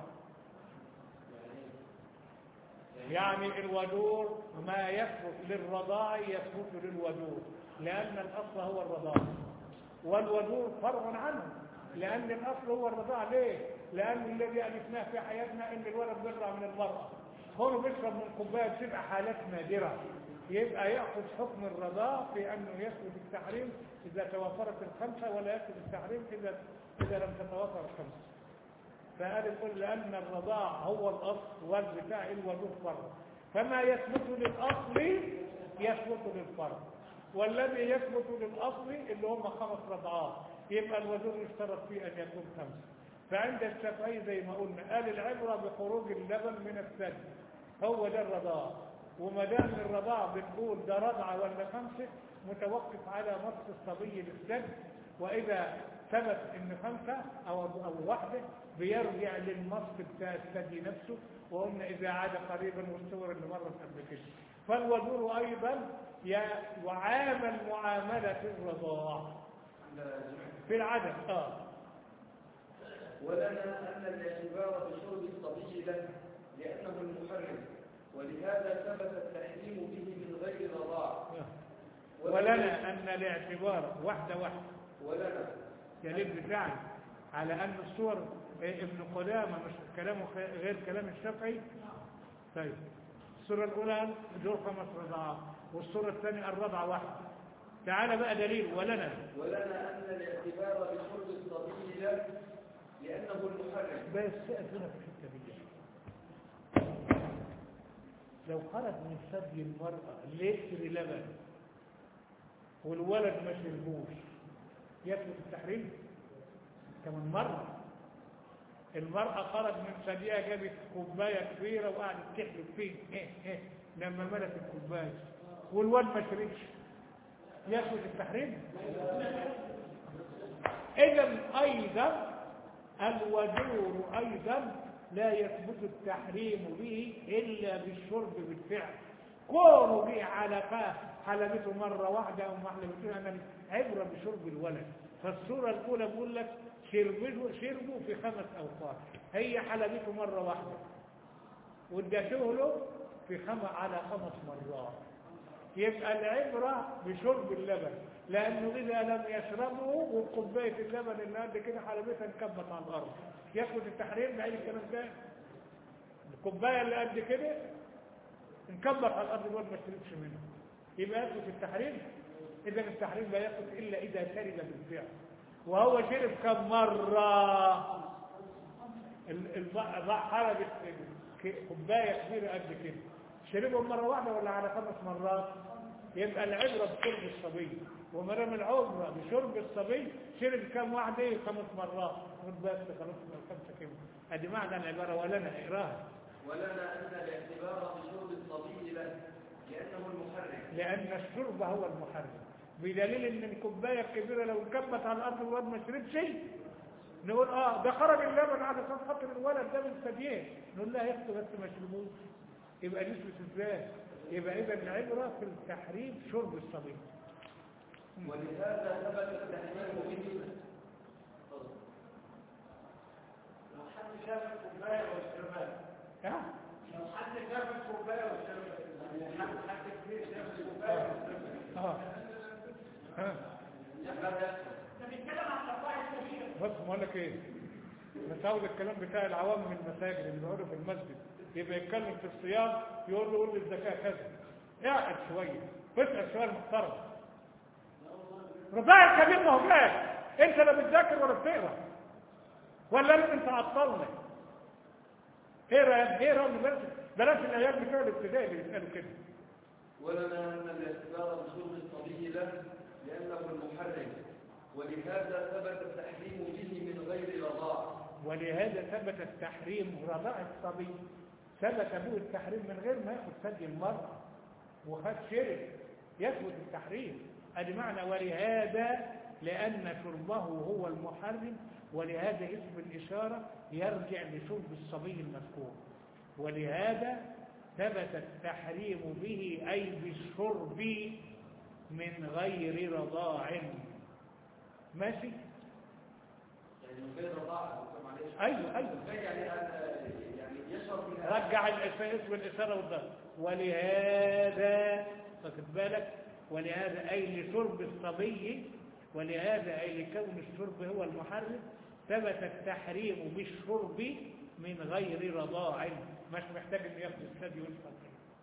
يعني الودور ما يثبت للرضاع يثبت للودور، لأن الأصل هو الرضاع، والودور فرع عنه، لأن الأصل هو الرضاع. ليه؟ لأن الذي ألفناه في حياتنا إن الولد بيرضع من المرأة، هو بيشرب من كوباية، بتبقى حالات نادرة، يبقى يأخذ حكم الرضاع في أنه يثبت التحريم إذا توافرت الخمسة، ولا يثبت التحريم إذا لم تتوافر الخمسة. فقال يقول لأن الرضاع هو الأصل والبتاع الودور فرع، فما يثبت للأصل يثبت للفرع، والذي يثبت للأصل اللي هم 5 رضعات يبقى الودور يشترط فيه أن يكون 5. فعند الشافعي زي ما قلنا قال العبرة بخروج اللبن من الثدي، هو ده الرضاع، وما دام الرضاع بنقول ده رضعة ولا 5 متوقف على مص الصبي للثدي، وإذا ثبت ان 5 أو واحدة بيرجع للمص بتاع الثدي نفسه، وقلنا إذا عاد قريبا والصور اللي مرت قبل كده. فالودور أيضا يعامل معاملة الرضاع في العدد. ولنا أن الاعتبار بشرب الصبي له لأنه المحرم، ولهذا ثبت التحريم به من غير رضاع. ولنا أن الاعتبار واحدة ولنا دليل بتاعي على أن الصور ابن قدامة مش كلامه غير كلام الشافعي. طيب الصورة الأولى دول 5 رضعات، والصورة الثانية الرضعة واحدة. تعال بقى دليل. ولنا أن الاعتبار بشرب الصبي له لأنه المحرم. بس أثناء في الحتة دي لو خرج من ثدي المرأة لتر لبن والولد ما شربوش يثبت التحريم؟ كمان مرة المرأة خرج من ثديها جابت كوباية كبيرة وقعدت تحلب فيه لما ملت الكوباية والولد ما شربش يثبت التحريم؟ إذا أيضا الودور أيضا لا يثبت التحريم به إلا بالشرب بالفعل. كونه به حلبته مرة واحدة أو ما حلبته، أنا عبرة بشرب الولد. فالصورة الأولى بقول لك شربوا في 5 أوقات، هي حلبته مرة واحدة وادته له على 5 مرات، يبقى العبرة بشرب اللبن، لأنه إذا لم يشربه وكوباية اللبن اللي قد كده حلبتها انكبت على الأرض يثبت التحريم بأي كلام ده؟ الكوباية اللي قد كده انكبت على الأرض الولد ما شربش منها، يبقى يثبت التحريم؟ إذا التحريم لا يثبت إلا إذا شرب بالفعل. وهو شرب كم مرة؟ حلبت كوباية كبيرة قد كده، شربهم مرة واحدة ولا على 5 مرات؟ يبقى العبرة بشرب الصبي، وما دام العبرة بشرب الصبي شرب كم واحدة؟ 5 مرات. خد بس خلاص 5 كده. ادي معنى العبارة. ولنا اقراها. ولنا أن الاعتبار بشرب الصبي له لأنه المحرم، لأن الشرب هو المحرم، بدليل ان الكوباية الكبيرة لو انكبت على الأرض الولد ما شربش نقول ده خرج اللبن على اساس خاطر الولد ده من ثديين، نقول لا يخطئ بس ما شربوش. يبقى نثبت ازاي؟ يبقى اذا العبرة في التحريم شرب الصبي. ولهذا ثبت التحريم به. لو حد شاف الكوبايه والشربات، لو حد شاف الكوبايه والشربات، حد كبير شاف الكوبايه والشربات، ده بيتكلم عن قطاع الكبير. بص بقول لك ايه، مساوي الكلام بتاع العوام من المساجد اللي بيقعدوا في المسجد، يبقى يتكلم في الصيام يقول له قول لي الزكاه كذا، اقعد شويه اسال سؤال محترم. رضاع الكبير ما هو جاهز، انت لا بتذاكر ولا بتقرا ولا لازم تعطلنا؟ اقرا بلاش الايات بتوع الابتدائي اللي بيسالوا كده. ولنا أن الاعتبار بشرب الصبي له لأنه المحرم، ولهذا ثبت التحريم به من غير رضاع. ولهذا ثبت التحريم رضاع الصبي، ثبت به التحريم من غير ما ياخذ ثدي المرأة وخد شرب يثبت التحريم. ادي معنى ولهذا، لأن شربه هو المحرم، ولهذا اسم الإشارة يرجع لشرب الصبي المذكور. ولهذا ثبت التحريم به أي بالشرب من غير رضاع. ماشي؟ يعني من غير رضاع. أيوه يعني يشرب من رجع اسم الإشارة والضرب. ولهذا واخد بالك، ولهذا أي لشرب الصبي، ولهذا أي لكون الشرب هو المحرم ثبت التحريم بالشرب من غير رضاع، مش محتاج انه ياخد الثدي ويشرب.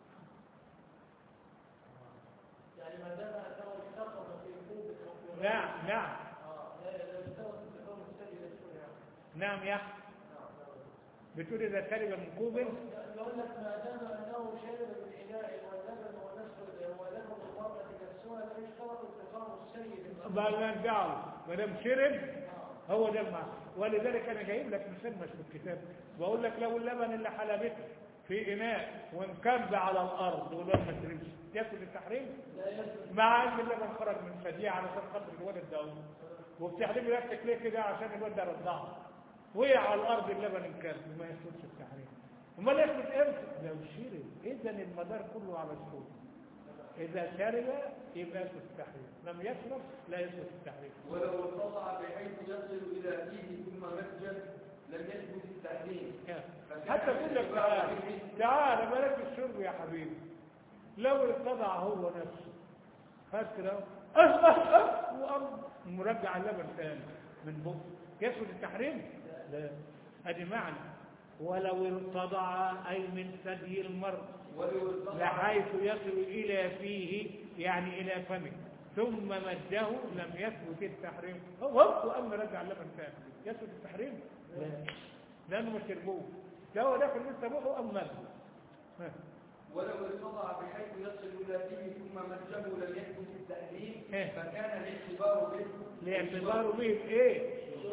يعني ما دام انه اتصل في كوب. نعم لا يستوى في كون الثدي يدخل. نعم يا اخي. بتقول اذا شرب من كوب، يقول لك ما دام انه شرب من اناء واللبن ونسل ولبن المرأة نفسها لا يشترط اتقاء السيد. ما نرجعه ما دام شرب هو ده المعنى. ولذلك انا جايب لك مثال مش في الكتاب، بقول لك لو اللبن اللي حلبته في اناء وانكب على الارض ولما ما شربش ياكل التحريم، مع ان اللبن خرج من ثديه علشان خاطر الولد ده، وبتحلبي نفسك ليه كده؟ عشان الولد ده رضعه وقع على الارض اللبن انكب وما يسكتش التحريم. امال يثبت امتى؟ لو شرب. اذا المدار كله على الشرب. إذا شرب يبقى يثبت التحريم، لم يشرب لا يثبت التحريم. ولو ارتضع بحيث يصل إلى فيه ثم مسجد لم يثبت التحريم. حتى يقول لك تعال بلاش الشرب يا حبيبي. لو ارتضع هو نفسه خد كده وقام مرجع اللبن ثاني من بقه، يثبت التحريم؟ لا. ادي معنى ولو ارتضع أي من ثدي المرء بحيث يصل إلى فيه يعني إلى فمه ثم مده لم يثبت التحريم. وأما رجع اللبن ثاني يثبت التحريم؟ لا، لأنه مش شربوه، ده هو داخل لسه بقه أم مده. ولو ارتضع بحيث يصل إلى فيه ثم مده لم يثبت التحريم فكان الاعتبار به. الاعتبار به بإيه؟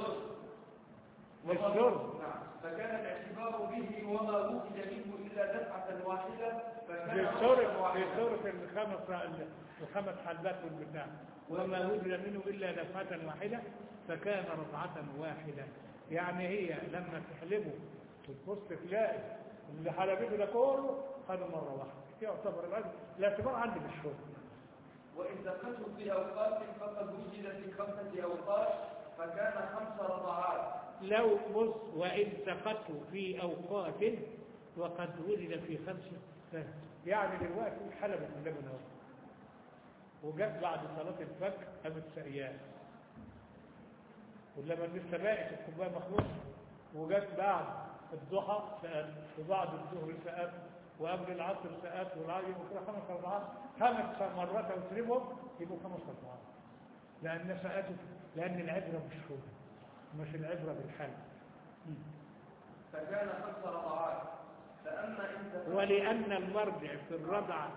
والشرب. نعم. فكان الاعتبار به وما وجد منه إلا دفعة واحدة فكان في سورة الخمس حلبات والبتاع، وما وجد منه إلا دفعة واحدة فكان رضعة واحدة. يعني هي لما تحلبه وتبص تلاقي اللي حلبته ده كله خدوا مرة واحدة، يعتبر الاعتبار عندي بالشرب. وإن دخلت في أوقات فقد وجد في 5 أوقات فكان 5 رضعات. لو بص وإن سقطوا في أوقات وقد وجد في 5، يعني دلوقتي حلبت اللبن اهو وجت بعد صلاة الفجر قامت سقياه واللبن لسه باقي في الكوبايه مخلوط، وجت بعد الضحى سقات وبعد الظهر سقات وقبل العصر سقات والعصر يبقوا كده 5 رضعات، 5 مرات وتسيبهم يبقوا 5 رضعات، لأن سقاته لأن العبرة بالشرب مش العبرة بالحلب. فكان 5 رضعات. فأما إن ولأن المرجع في الرضع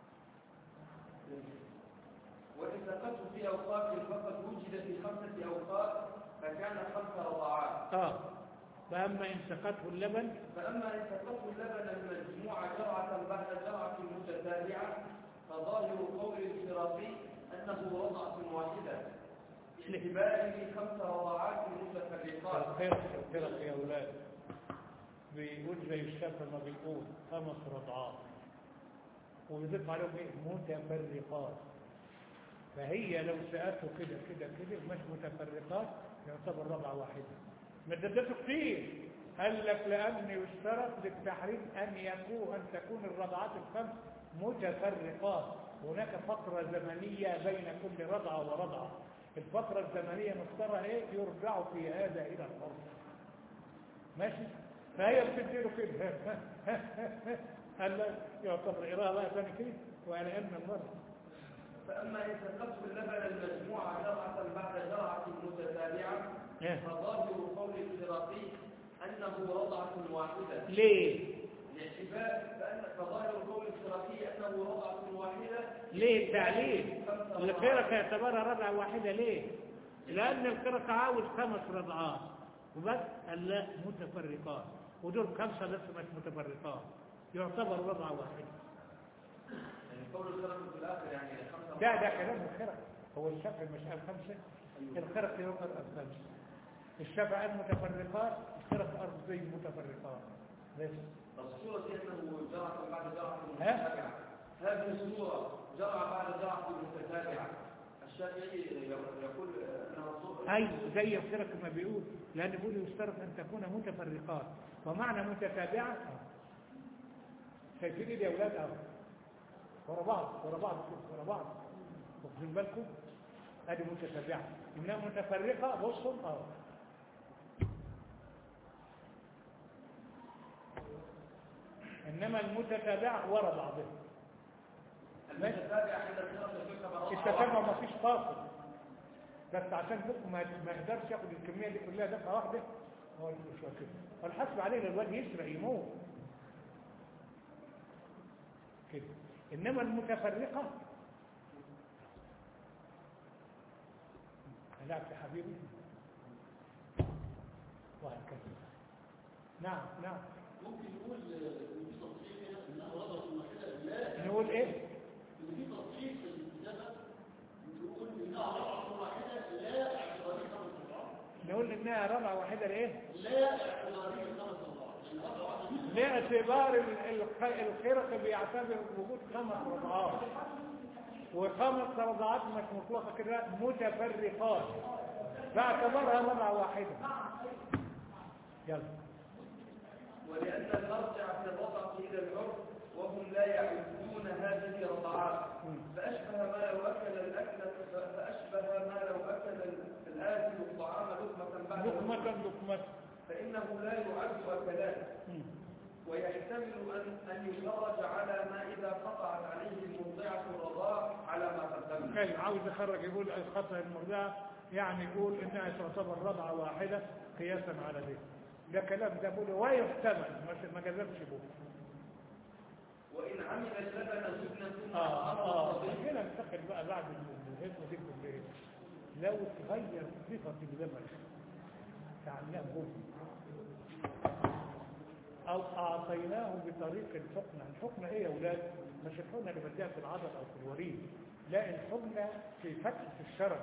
وإن سقطت في أوقات فقد وجد في 5 أوقات فكان 5 رضعات. فأما إن سقطه اللبن المجموعة جرعة بعد جرعة متتابعة فظاهر قول الفراقي أنه رضعة واحدة باعتباره 5 رضعات متفرقات. الفرق يا أولاد بيقول زي الشافعي ما بيقول 5 رضعات ويضيف عليهم متفرقات، فهي لو سقته كده كده كده مش متفرقات يعتبر رضعة واحدة. مددته كتير قال لك لأن يشترط للتحريم أن تكون الرضعات ال5 متفرقات، هناك فترة زمنية بين كل رضعة ورضعة، الفترة الزمنية مختارها ايه؟ يرجع في هذا إلى الأرض. ماشي؟ فهي بتديله كده قال لك يعتبر قراءة بقى ثاني كده وعلى أن المرض. فأما إن سقطت اللبن المجموعة جرعة بعد جرعة متتابعة فظاهر قول الفراقي أنه رضعة واحدة. ليه؟ فظاهر قول الفراقي أنه رضعة واحدة ليه التعليل؟ الخرقة يعتبرها رضعة واحدة ليه؟ لأن الخرقة عاوز 5 رضعات وبس قال لا متفرقات، ودول 5 بس مش متفرقات، يعتبر رضعة واحدة. يعني قول الخرق في الآخر يعني 5. ده كلام الخرق، هو الشافعي مش قال 5، الخرق يقال 5. الشافعي قال متفرقات، الخرق أرضين متفرقات بس. الصورة دي أنه جرعة بعد جرعة متتابعة، هذه الصورة جرعة بعد جرعة متتابعة، الشافعي يقول أنها صورة أي زي الخرق ما بيقول، لأن بيقول يشترط أن تكون متفرقات، ومعنى متتابعة شايفين يا أولاد أهو ورا بعض ورا بعض ورا بعض، واخدين بالكم؟ ادي متتابعه، انها متفرقه بصوا اهو. انما المتتابعه ورا بعضها. المتتابعة عند الخرق التتابع ما فيش فاصل، بس عشان بكم ما يقدرش ياخد الكميه دي كلها دفعه واحده، هو مش كده، فالحسب عليه الواد يسرق يموت كده. انما المتفرقه لا يا حبيبي وهكذا. نعم نعم. ممكن نقول ان في تصحيح هنا انها رضعة واحدة؟ لا، نقول ايه؟ ان في تصحيح في الكتابة نقول انها رضعة واحدة لا اعتبارية 5 رضعات. نقول انها رضعة واحدة لايه؟ لا اعتبارية 5 رضعات، لان رضعة واحدة لاعتبار الخرق بيعتبر وجود 5 رضعات، و5 رضعات مش مطلقة كده متفرقات، فاعتبرها رضعة واحدة. يلا. ولأن المرجع في الرضعة إلى العرف وهم لا يعدون هذه رضعات، فأشبه ما لو أكل الآكل الطعام لقمة بعد لقمة فإنه لا يعد أكلان، ويحتمل أن يخرج على ما إذا قطعت عليه المرضعة الرضاع على ما قدمنا. كان عاوز يخرج يقول الخطأ المرضعة، يعني يقول انها تعتبر رضعة واحدة قياسا على ذلك. ده كلام ده بقوله ويحتمل ما كذبش بقوله. وإن عمل اللبن جبنا ثم هنا انتقل بقى بعد الهزمة دي كلها. لو تغير صفة اللبن كأنها جبن أو أعطيناه بطريق الحقنة. الحقنة إيه يا أولاد؟ مش الحقنة اللي بديها في العضل أو في الوريد، لا، الحقنة في فتحة الشرج.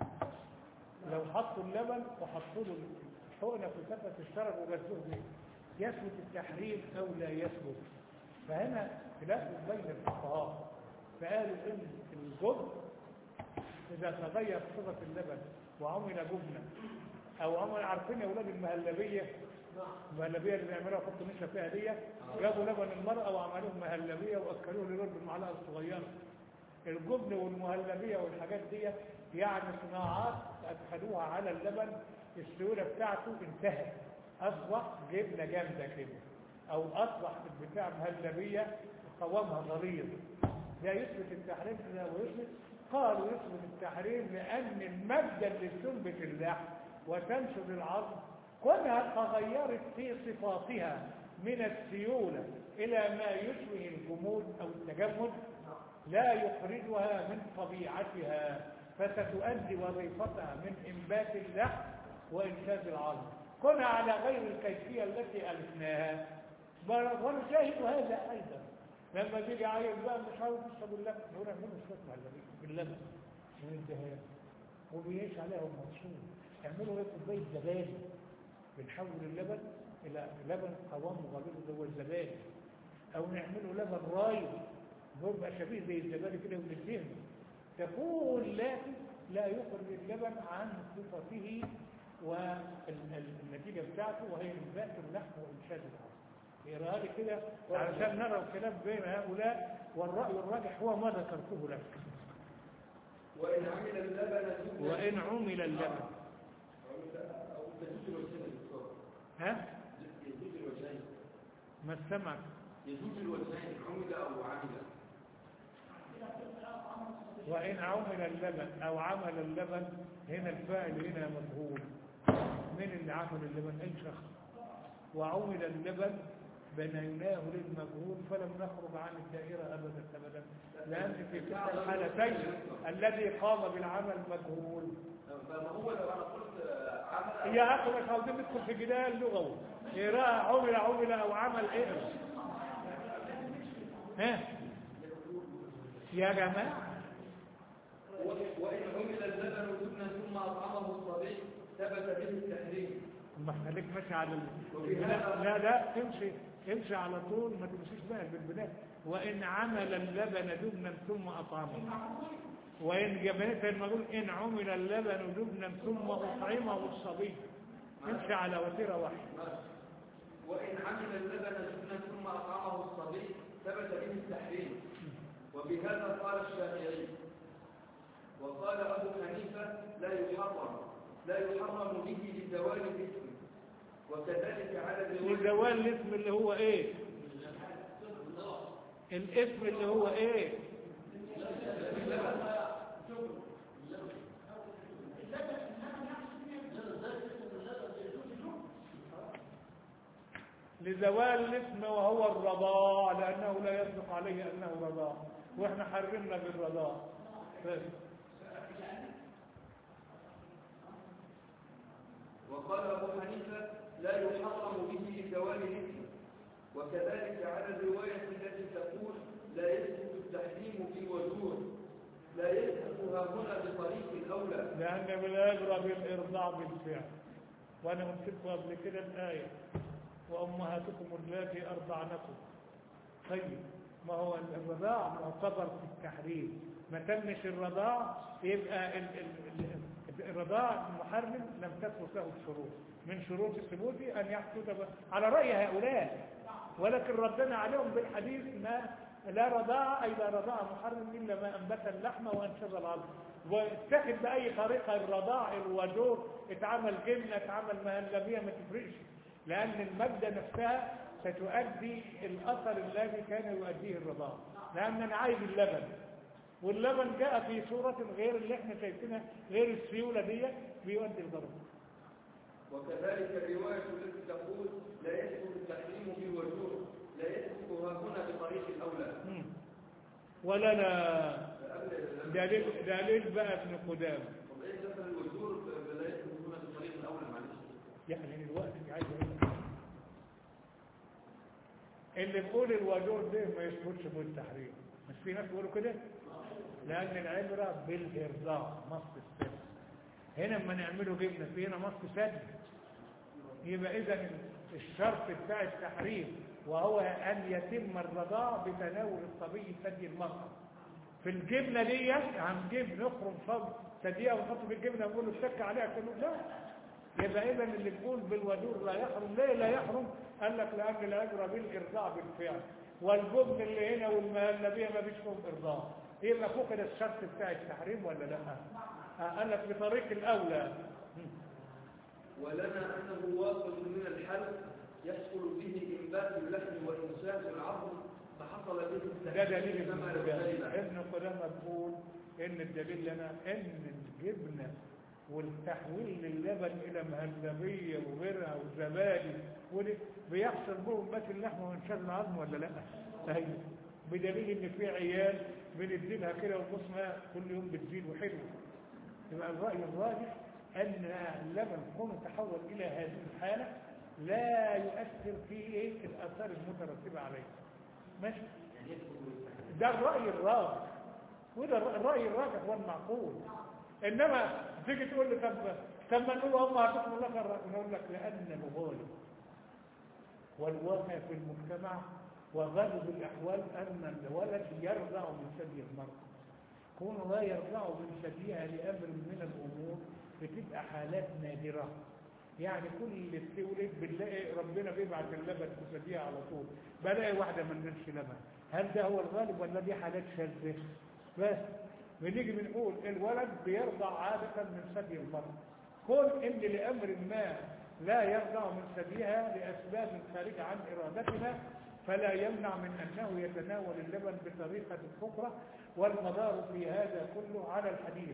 لو حطوا اللبن وحطوا له الحقنة في فتحة الشرج وغسلوه بيه، يثبت التحريم أو لا يثبت؟ فهنا خلاف بين الفقهاء، فقالوا إن الجبن إذا تغير صفة اللبن وعمل جبنة أو عمل، عارفين يا أولاد المهلبية؟ المهلبية اللي بيعملوها يحطوا نشا فيها دي، جابوا لبن المرأة وعملوه مهلبية وأكلوه للولد بالمعلقة الصغيرة. الجبن والمهلبية والحاجات دي يعني صناعات أدخلوها على اللبن، السيولة بتاعته انتهت، أصبح جبنة جامدة كده، أو أصبح البتاع مهلبية قوامها غليظ. ده يثبت التحريم كده ويثبت؟ قالوا يثبت التحريم لأن المادة اللي تنبت اللحم وتنشر العظم كونها تغيرت في صفاتها من السيولة إلى ما يشبه الجمود أو التجمد لا يخرجها من طبيعتها، فستؤدي وظيفتها من إنبات اللحم وإنشاز العظم كونها على غير الكيفية التي ألفناها. ونشاهد هذا أيضا لما بيجي عايز بقى مش عاوز يشرب اللبن، نقول اعملوا شوية معلبين باللبن من الدهان وبيعيش عليهم مبسوط. اعملوا ايه كوبايه زبادي، بنحول اللبن الى لبن قوامه غليظ اللي هو الزبادي، او نعمله لبن رايب بيبقى شبيه زي الزبادي كده وندهنه، تكون لكن لا يخرج اللبن عن صفته والنتيجه بتاعته وهي انبات اللحم وانشاز العظم. يقراها لي كده علشان نرى الخلاف بين هؤلاء، والرأي الراجح هو ما ذكرته لك. وإن عمل اللبن وإن عمل اللبن أو يجوز الوجهين دكتور. ها؟ يجوز الوجهين. ما استمع. يجوز الوجهين عمل أو عمل. وإن عمل اللبن أو عمل اللبن، هنا الفاعل هنا مجهول. من اللي عمل اللبن؟ أي شخص. وعمل اللبن بنيناه للمجهول فلم نخرج عن الدائرة أبدا أبدا، لأن في كلتا الحالتين الذي قام بالعمل مجهول. فما هو لو أنا قلت عمل يا أخي مش عاوزين ندخل في جدال لغوي، قراءة عمل أو عمل إيه؟ ها؟ يا جماعة وإن عمل اللبن دبنا ثم أطعمه الصبي ثبت به التحريم. ما خليك ماشي على لا امشي على طول، ما تمشيش بقى بالبداية. وإن عمل اللبن دبنا ثم أطعمه، وإن جبنت المقول إن عمل اللبن دبنا ثم أطعمه الصبي، امشي على وتيرة واحدة. وإن عمل اللبن دبنا ثم أطعمه الصبي ثبت به التحريم. وبهذا قال الشافعي. وقال أبو حنيفة لا يحرم به لزوال الاسم، وكذلك على لزوال الاسم اللي هو ايه؟ الاسم اللي هو ايه؟ لزوال الاسم وهو الرضاع، لأنه لا يصدق عليه أنه رضاع، واحنا حرمنا بالرضاع. وقال أبو حنيفة لا يحرم به لزوال الاسم، وكذلك على الرواية التي تقول لا يثبت التحريم في وجوه، لا يثبتها هنا بطريق الأولى، لأن بالأجرى بالإرضاع بالفعل. وأنا قلت قبل كده الآية وأمهاتكم اللاتي أرضعنكم. طيب ما هو الرضاع معتبر في التحريم، ما تمش الرضاع يبقى الرضاع محرم لم تثبت له الشروط. من شروط الثبوت أن يحدث على رأي هؤلاء، ولكن ردنا عليهم بالحديث ما لا رضاع، أي لا رضاع محرم إلا ما أنبت اللحم وأنشز العظم. واتخذ بأي طريقة الرضاع الوجور، اتعمل جبنة اتعمل مهلبية ما تفرقش، لأن المادة نفسها ستؤدي الأثر الذي كان يؤديه الرضاع. لأن أنا عايز اللبن، واللبن جاء في صورة غير اللي احنا شايفينها، غير السيولة دي بيؤدي الضرر. وكذلك الرواية التي تقول لا يثبت التحريم في وجوه، لا يثبتها هنا بطريق الأولى. ولا دليل بقى ابن قدامة. طب ايه دخل الوجوه لا يثبت هنا بطريق الأولى؟ معلش يعني الوقت عايز اقول لك اللي بيقول الوجور ده ما يثبتش بالتحريم، مش في ناس بيقولوا كده؟ لأن العبرة بالإرضاع، مص السد. هنا لما نعمله جبنة في هنا مص سد، يبقى إذا الشرط بتاع التحريم وهو أن يتم الرضاع بتناول الصبي ثدي المرأة. في الجبنة دي هنجيب نخرم صب ثديها ونحط في الجبنة ونقول له اشتك عليها كله، لا. يبقى إذا اللي بيقول بالوجور لا يحرم، ليه لا يحرم؟ قال لك لأن العبرة بالإرضاع بالفعل، والجبن اللي هنا والمهلبية ما فيش فيهم إرضاع، يبقى فقد الشرط بتاع التحريم ولا لا؟ قال لك بطريق الأولى. ولنا أنه واصل من الحلق يحصل به إنبات اللحم وإنشاز العظم فحصل به التحريم. ده دليل ابن قدامة بيقول إن الدليل لنا إن الجبنة والتحويل للبن إلى مهلبية وغيرها وزبادي بيحصل بهم انبات اللحم وانشاز العظم ولا لا؟ صحيح. بدليل إن في عيال بنديلها كده ونصها كل يوم بتزيد وحلو. يبقى الرأي الراجح أن اللبن كونه تحول إلى هذه الحالة لا يؤثر في الآثار المترتبة عليه. ماشي؟ ده الرأي الراجح، وده الرأي الراجح والمعقول. إنما تيجي تقول لي طب ما نقول هم هتقول لك نقول لك لأن الغالب والواقع في المجتمع وغالب الأحوال أن الولد يرضع من ثدي المرأة. كونه لا يرضع من ثديها لأمر من الأمور بتبقى حالات نادرة. يعني كل اللي بتولد بنلاقي ربنا بيبعت اللبن في ثديها على طول، بلاقي واحدة ما نزلش لبن. هل ده هو الغالب ولا دي حالات شاذة؟ بس بنيجي بنقول الولد بيرضع عادة من ثدي المرأة. كون ان لأمر ما لا يرضع من ثديها لأسباب خارجة عن إرادتنا فلا يمنع من أنه يتناول اللبن بطريقة أخرى. والمدار في هذا كله على الحديث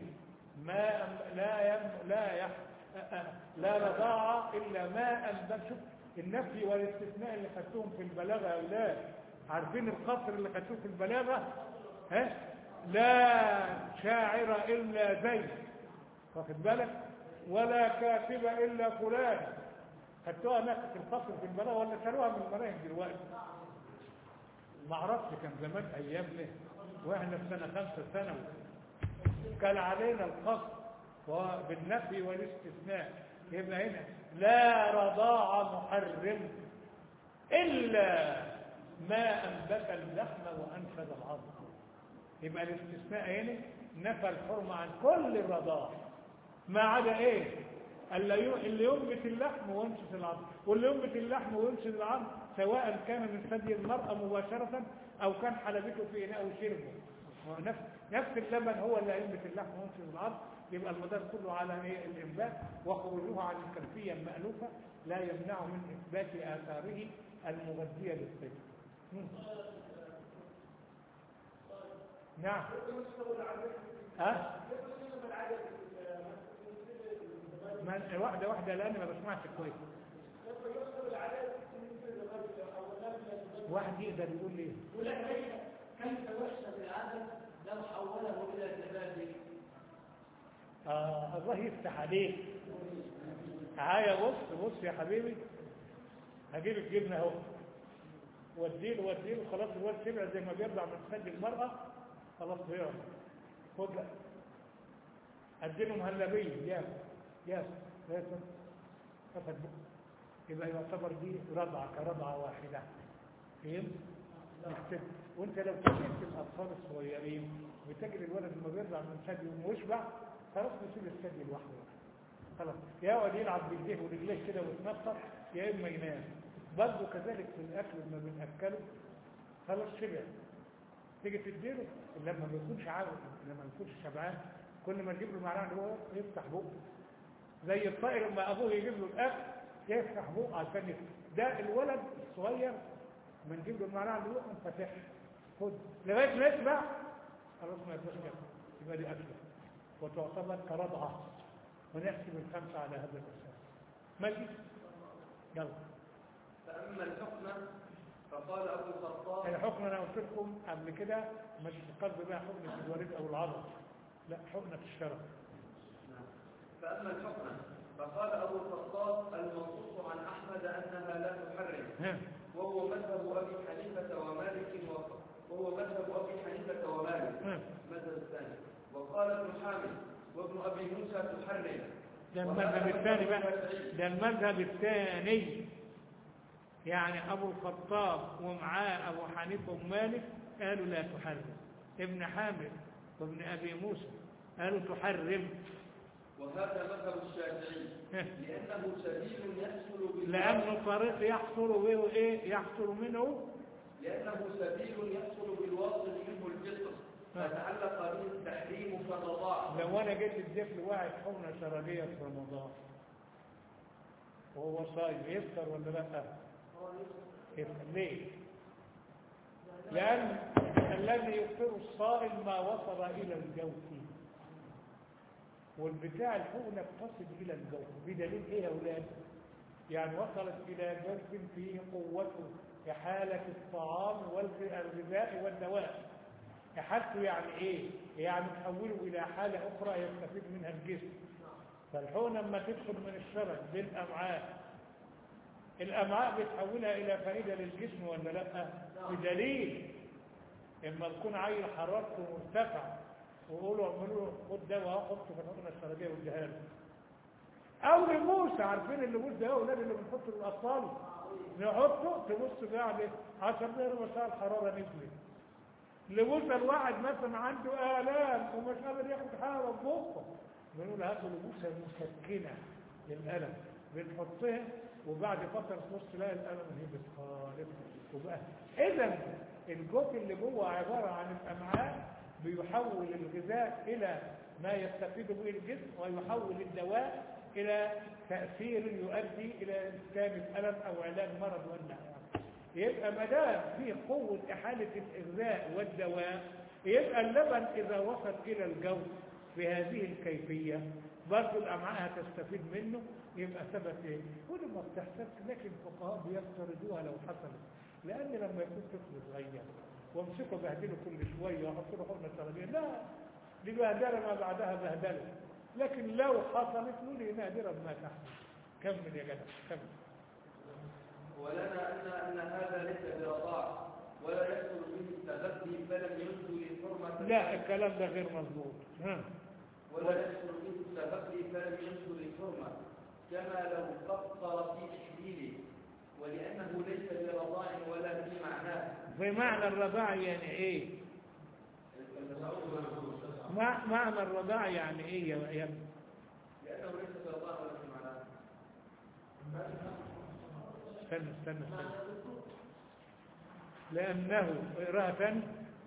لا رضاعة إلا ما أنبت. شوف النفي والاستثناء اللي خدتهم في البلاغة يا أولاد، عارفين القصر اللي خدتوه في البلاغة؟ لا شاعر إلا زيد، واخد بالك، ولا كاتب إلا فلان. خدتوها هناك في الفصل في المناهج ولا شالوها من المناهج دلوقتي؟ ما اعرفش، كان زمان ايامنا واحنا في سنه 5 ثانوي كان علينا الفصل بالنفي والاستثناء. يبقى هنا لا رضاع محرم الا ما انبت اللحم وانفذ العظم. يبقى الاستثناء هنا نفى الحرمه عن كل الرضاع ما عدا ايه؟ اللي ينبت اللحم وينشز العظم. واللي ينبت اللحم وينشز العظم سواء كان من ثدي المرأة مباشرة أو كان حلبته في إناء وشربه، نفس اللبن هو اللي ينبت اللحم وينشز العظم. يبقى المدار كله على الإنبات، وخروجه عن الكلفية المألوفة لا يمنع من إثبات آثاره المغذية للطفل. نعم. واحدة واحدة لأني ما بسمعش كويس. واحد يقدر يقول لي يقول لك كيف يحسب العدد لو حوله إلى زبادي؟ الله يفتح عليك. تعالى بص يا حبيبي، هجيب الجبنة اهو واديله خلاص. الواد شبع زي ما بيرضع من ثدي المرأة، خلاص بيرضع. خد اديله مهلبية ياس كفت بقى، يبقى يعتبر دي رضعة كرضعة واحدة. فهمت؟ وانت لو كنت الاطفال الصغيرين بتجري الولد لما بيرضع من ثدي ويشبع، خلاص بيسيب الثدي لوحده، خلاص يقعد يلعب بايديه ورجليه كده ويتنطط يا اما ينام. برضه كذلك في الاكل لما بناكله خلاص شبع، تيجي تديله لما ما يكونش عاوز، لما ما يكونش شبعان، كل ما تجيب له معلقه هو يفتح بقه زي الطائر لما ابوه يجيب له الاكل يفتح بقه عشان ده الولد الصغير ما نجيب له المعلقه اللي بقه فتح خد لغايه ما يشبع، خلاص ما يبقاش كده، يبقى دي اكله وتعتبر كرضعه، ونحسب الخمسه على هذا الاساس. ماشي؟ يلا. فاما الحكم فقال ابو الخطاب، الحكم انا قلت لكم قبل كده مش قصدي بقى حكم الوريد او العضل، لا حكمة الشرع. فأما الحكم فقال أبو الخطاب المنصوص عن أحمد أنها لا تحرم، وهو مذهب أبي حنيفة ومالك مذهب الثاني. وقال ابن حامد وابن أبي موسى تحرم. ده المذهب الثاني بقى، ده المذهب الثاني، يعني أبو الخطاب ومعاه أبو حنيفة ومالك قالوا لا تحرم. ابن حامد وابن أبي موسى قالوا تحرم. وهذا مذهب الشافعي لأنه سبيل يحصل لأنه طريق يحصل به إيه؟ يحصل منه، لأنه سبيل يحصل بالواصل منه الفطر، فتعلق به التحريم كالرضاعة. لو أنا جيت اديت لواحد حقنة شرجية في رمضان وهو صايم يفطر ولا لا؟ يفطر. ليه؟ لأن الذي يفطر الصائم ما وصل إلى الجوف، والبتاع الحقنة بتصل إلى الجوف بدليل إيه يا أولاد؟ يعني وصلت إلى جوف فيه قوته كحالة الطعام والغذاء والدواء. حالته يعني إيه؟ يعني تحوله إلى حالة أخرى يستفيد منها الجسم. فالحقنة لما تدخل من الشرج بالأمعاء، الأمعاء بتحولها إلى فائدة للجسم ولا لا؟ بدليل إما تكون عيل حرارته مرتفعة وقولوا اعملوا خد دواء حطه في الحقنة الشرجية والجهاز، أو لموسى، عارفين اللبوس ده أولاد اللي بنحطه للأطفال، نحطه تبص بعد 10 دقايق ربع ساعة الحرارة نزلت. لموسى الواحد مثلا عنده آلام ومش قادر ياخد حاجة في بقه، بنقول هاتوا لموسى مسكنة للألم، بنحطها وبعد فترة نص تلاقي الألم هبط خالص وبقى. إذا الجوف اللي جوه عبارة عن الأمعاء بيحول الغذاء إلى ما يستفيد به الجسم، ويحول الدواء إلى تأثير يؤدي إلى إسكان الألم أو علاج مرض ولا يبقى ما دام فيه قوة إحالة الإغذاء والدواء، يبقى اللبن إذا وصل إلى الجوف بهذه الكيفية برضه الأمعاء هتستفيد منه، يبقى ثبت إيه؟ كل ما بتحصلش، لكن الفقهاء بيفترضوها لو حصلت، لأن لما يكون طفل صغير وامسكوا بهدله كل شويه وحطوا له حقنه سرطانيه، لا، دي بهدله ما بعدها بهدله. لكن لو حصلت له لي نادرا ما تحصل. كمل يا جدع كمل. ولنا أن هذا ليس برضاع ولا يدخل به التغذي فلم ينزل الحرمة. لا، الكلام ده غير مظبوط. ولا يدخل به التغذي فلم ينزل الحرمة كما لو فطر في تحليله، ولأنه ليس برضاع ولا في معناه. في معنى الرضاع يعني ايه؟ معنى الرضاع يعني ايه يا ابني؟ لأنه ليس برضاع ولا في معناه. استنى لأنه اقراها ثاني.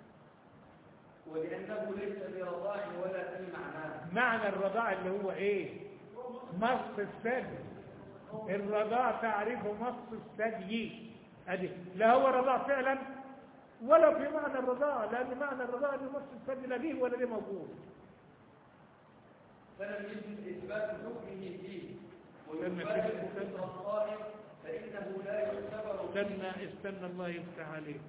ولأنه ليس برضاع ولا في معناه. معنى الرضاع اللي هو ايه؟ مص الثدي. الرضاع تعريفه مص الثدي. ادي لا هو رضاع فعلا ولا في معنى الرضاع، لأن معنى الرضاع انه مص الثدي لا دي ولا دي موجود. فلم يجد إثبات حكمه فيه ويفارق فطر الصائم فإنه لا يعتبر. استنى الله يفتح عليك.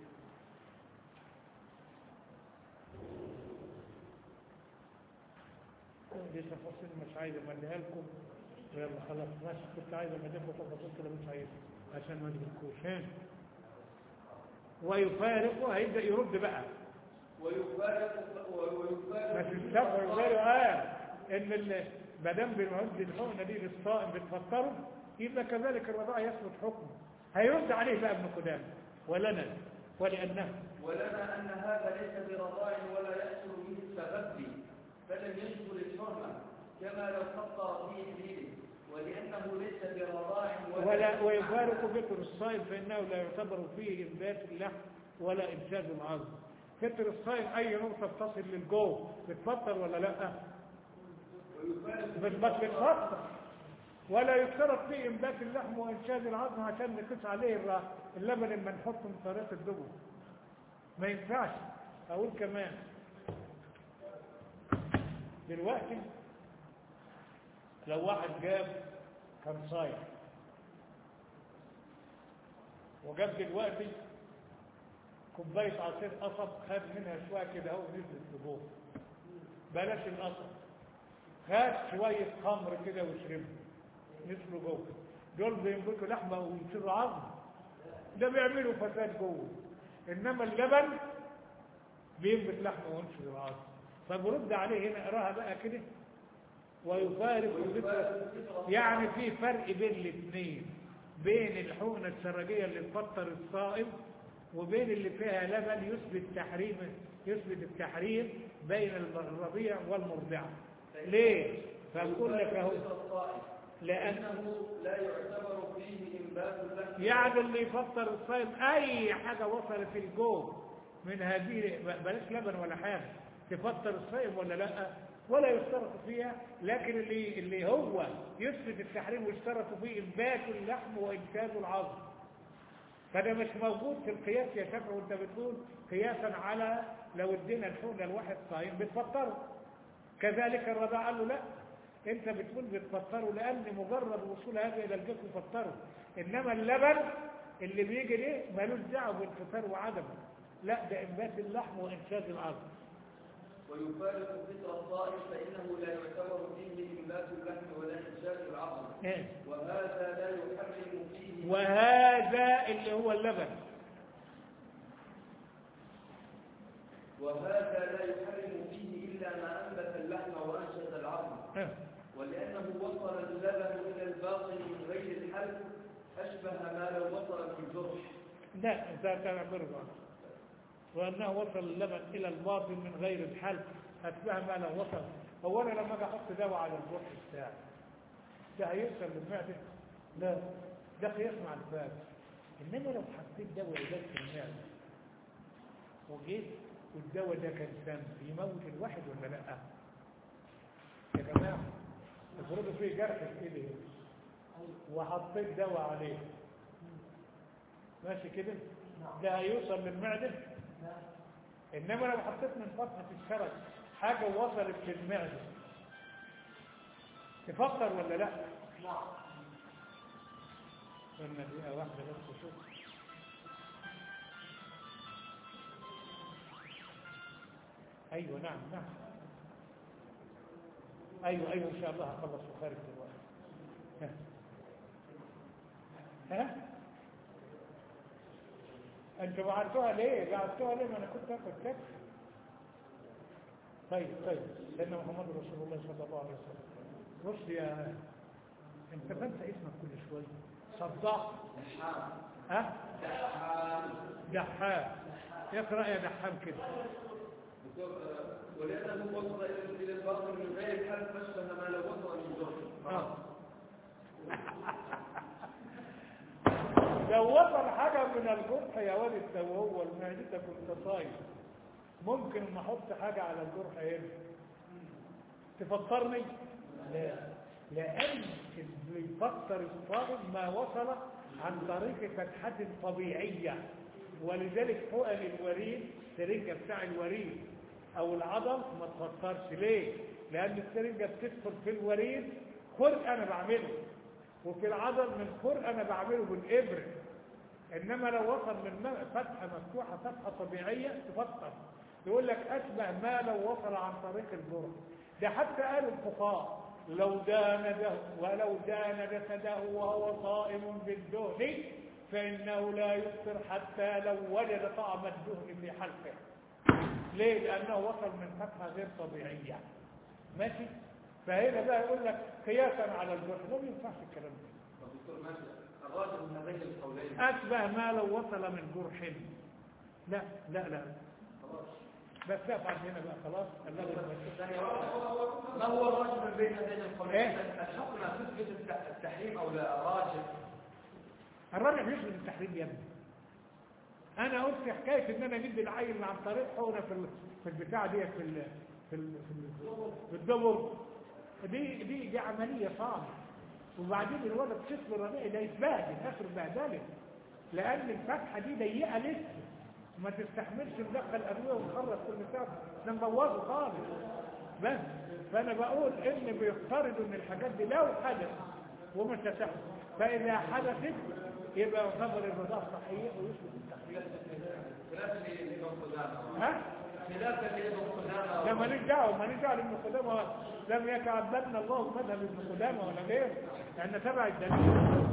دي تفاصيل مش عايز امليها لكم. يلا خلاص ماشي، كنت عايز امليها لكم تفاصيل كده مش عايز عشان ما تجيبكوش. ويفارق هيبدا يرد بقى. ويفارق بس الشرع غيره ان ما دام بنعد الحقنه دي للصائم بتفطره يبقى كذلك الرضاع يثبت حكمه. هيرد عليه بقى ابن قدامه ولنا أن هذا ليس برضاع ولا يحصل به التغذي فلم يشمل الحرمة كما لو فطر في حليله، ولأنه ليس برضاع ولا ويفارق فطر الصائم فإنه لا يعتبر فيه إنبات اللحم ولا إنشاز العظم. فطر الصائم أي نقطة بتصل للجوف بتفطر ولا لا؟ بتفطر. ولا يشترط فيه إنبات اللحم وإنشاز العظم عشان نقيس عليه اللبن المنحط من طريق الدبر. ما ينفعش. أقول كمان دلوقتي لو واحد كان صايم وجاب دلوقتي كوبايه عصير قصب خد منها شويه كده اهو نزلت لجوه، بلاش القصب، خد شويه خمر كده وشربه نزلوا جوه، دول بينبتوا لحمه ويصيروا عظم، ده بيعملوا فساد جوه. انما اللبن بينبت لحمه وينشر العظم. فبرد عليه هنا اقراها بقى كده. ويفارق يعني في فرق بين الاثنين، بين الحقنه السرجيه اللي تفطر الصائم وبين اللي فيها لبن يثبت التحريم بين الرضيع والمرضعه. ليه؟ فنقول لك اهو لأنه لا يعتبر فيه إنبات اللحم. يعني اللي يفطر الصائم اي حاجه وصلت الجوف من هذه بلاش لبن ولا حاجه تفطر الصائم ولا لا، ولا يشترط فيها. لكن اللي هو يثبت التحريم ويشترط فيه انبات اللحم وانتاج العظم، فده مش موجود في القياس يا شافعي. وانت بتقول قياسا على لو ادينا الحقنه لواحد صايم بتفطره، كذلك الرضاع قال له لا، انت بتقول بتفطره لان مجرد وصول هذا الى الجسم يفطره، انما اللبن اللي بيجي ليه مالوش دعوه بالفطار وعدمه، لا ده انبات اللحم وانشاز العظم. ويفارق فطر الصائم فإنه لا يعتبر فيه إنبات اللحم ولا إنشاز العظم. وهذا لا يحرم فيه. وهذا اللي هو اللبن. وهذا لا يحرم فيه إلا ما أنبت اللحم وأنشز العظم. ولأنه وصل اللبن إلى الباطن من غير الحلق أشبه ما لو وصل في الجرح. لا ده تعبر وأنه وصل اللبن إلى الباطن من غير الحلق أشبه ما لو وصل. هو أنا لما أجي أحط دواء على الجرح بتاعي ده هيوصل للمعدة؟ لا، ده قياس مع الباب. إنما لو حطيت دواء علاج في المعدة وجيت والدواء ده كان سام يموت الواحد ولا لا؟ يا جماعة افرضوا فيه جرح في ايدي وحطيت دواء عليه ماشي كده، ده هيوصل للمعدة؟ انما لو حطيت من فتحة الشرج حاجة وصلت في المعدة تفكر ولا لا؟ قلنا دقيقة واحدة بس شوف. ايوه نعم نعم. ايوه ان شاء الله هخلص وخارج دلوقتي. ها انتوا بعتوها ليه؟ ما انا كنت اخد تاكسي. طيب سيدنا محمد رسول الله صلى الله عليه وسلم. بص يا انت بنسى اسمك كل شويه. صداق دحام. اقرا يا دحام كده. ولأنه وصل إلى البطن من غير حرف فاشبه ما لو وصل من الجرح. لو وصل حاجة من الجرح يا ولد لو هو المعدة كنت صايم ممكن ما احط حاجة على الجرح هنا تفطرني؟ لا، لأن اللي يفطر الصائم ما وصل عن طريق فتحة طبيعية. ولذلك حقن الوريد السرنجة بتاع الوريد او العضل ما تفطرش. ليه؟ لأن السرنجة بتدخل في الوريد خرق انا بعمله، وفي العضل من خرق انا بعمله بالإبرة. انما لو وصل من فتحة مفتوحة فتحة طبيعية تفطر. يقول لك اشبه ما لو وصل عن طريق الجرح. ده حتى قالوا الفقهاء ولو دان جسده وهو صائم بالدهن فإنه لا يفطر حتى لو وجد طعم الدهن في حلقه. ليه؟ لأنه وصل من فتحة غير طبيعية. ماشي؟ فهنا بقى يقول لك قياسا على الجرح ما ينفعش الكلام ده. دكتور ماشي، الراجل من هذين القولين أشبه ما لو وصل من جرح. لا بس افعل هنا بقى خلاص. ما هو الراجل من بين هذين القولين؟ الحكم تثبت التحريم او لا؟ الراجل يثبت التحريم يا ابني. انا قلت حكايه ان انا ندي العيل عن طريق حقنه في البتاع دي في الدبر. دي عمليه صعبه. وبعدين الولد طفل رضيع ده يتبهدل اخر بهدله، لان الفتحه دي ضيقه لسه ما تستحملش ندخل ادويه ونخلص كل ساعه، ده مبوظه خالص. بس فانا بقول ان بيفترضوا ان الحاجات دي لو حدث ومش هتحدث، فاذا حدثت يبقى يعتبر الرضاعه صحيه ويثبت التحريم. خلافا لابن قدامه. ده ماليش دعوه لابن قدامه. لم يتعبدنا الله بمذهب ابن قدامه ولا غيره، لان تبع الدليل.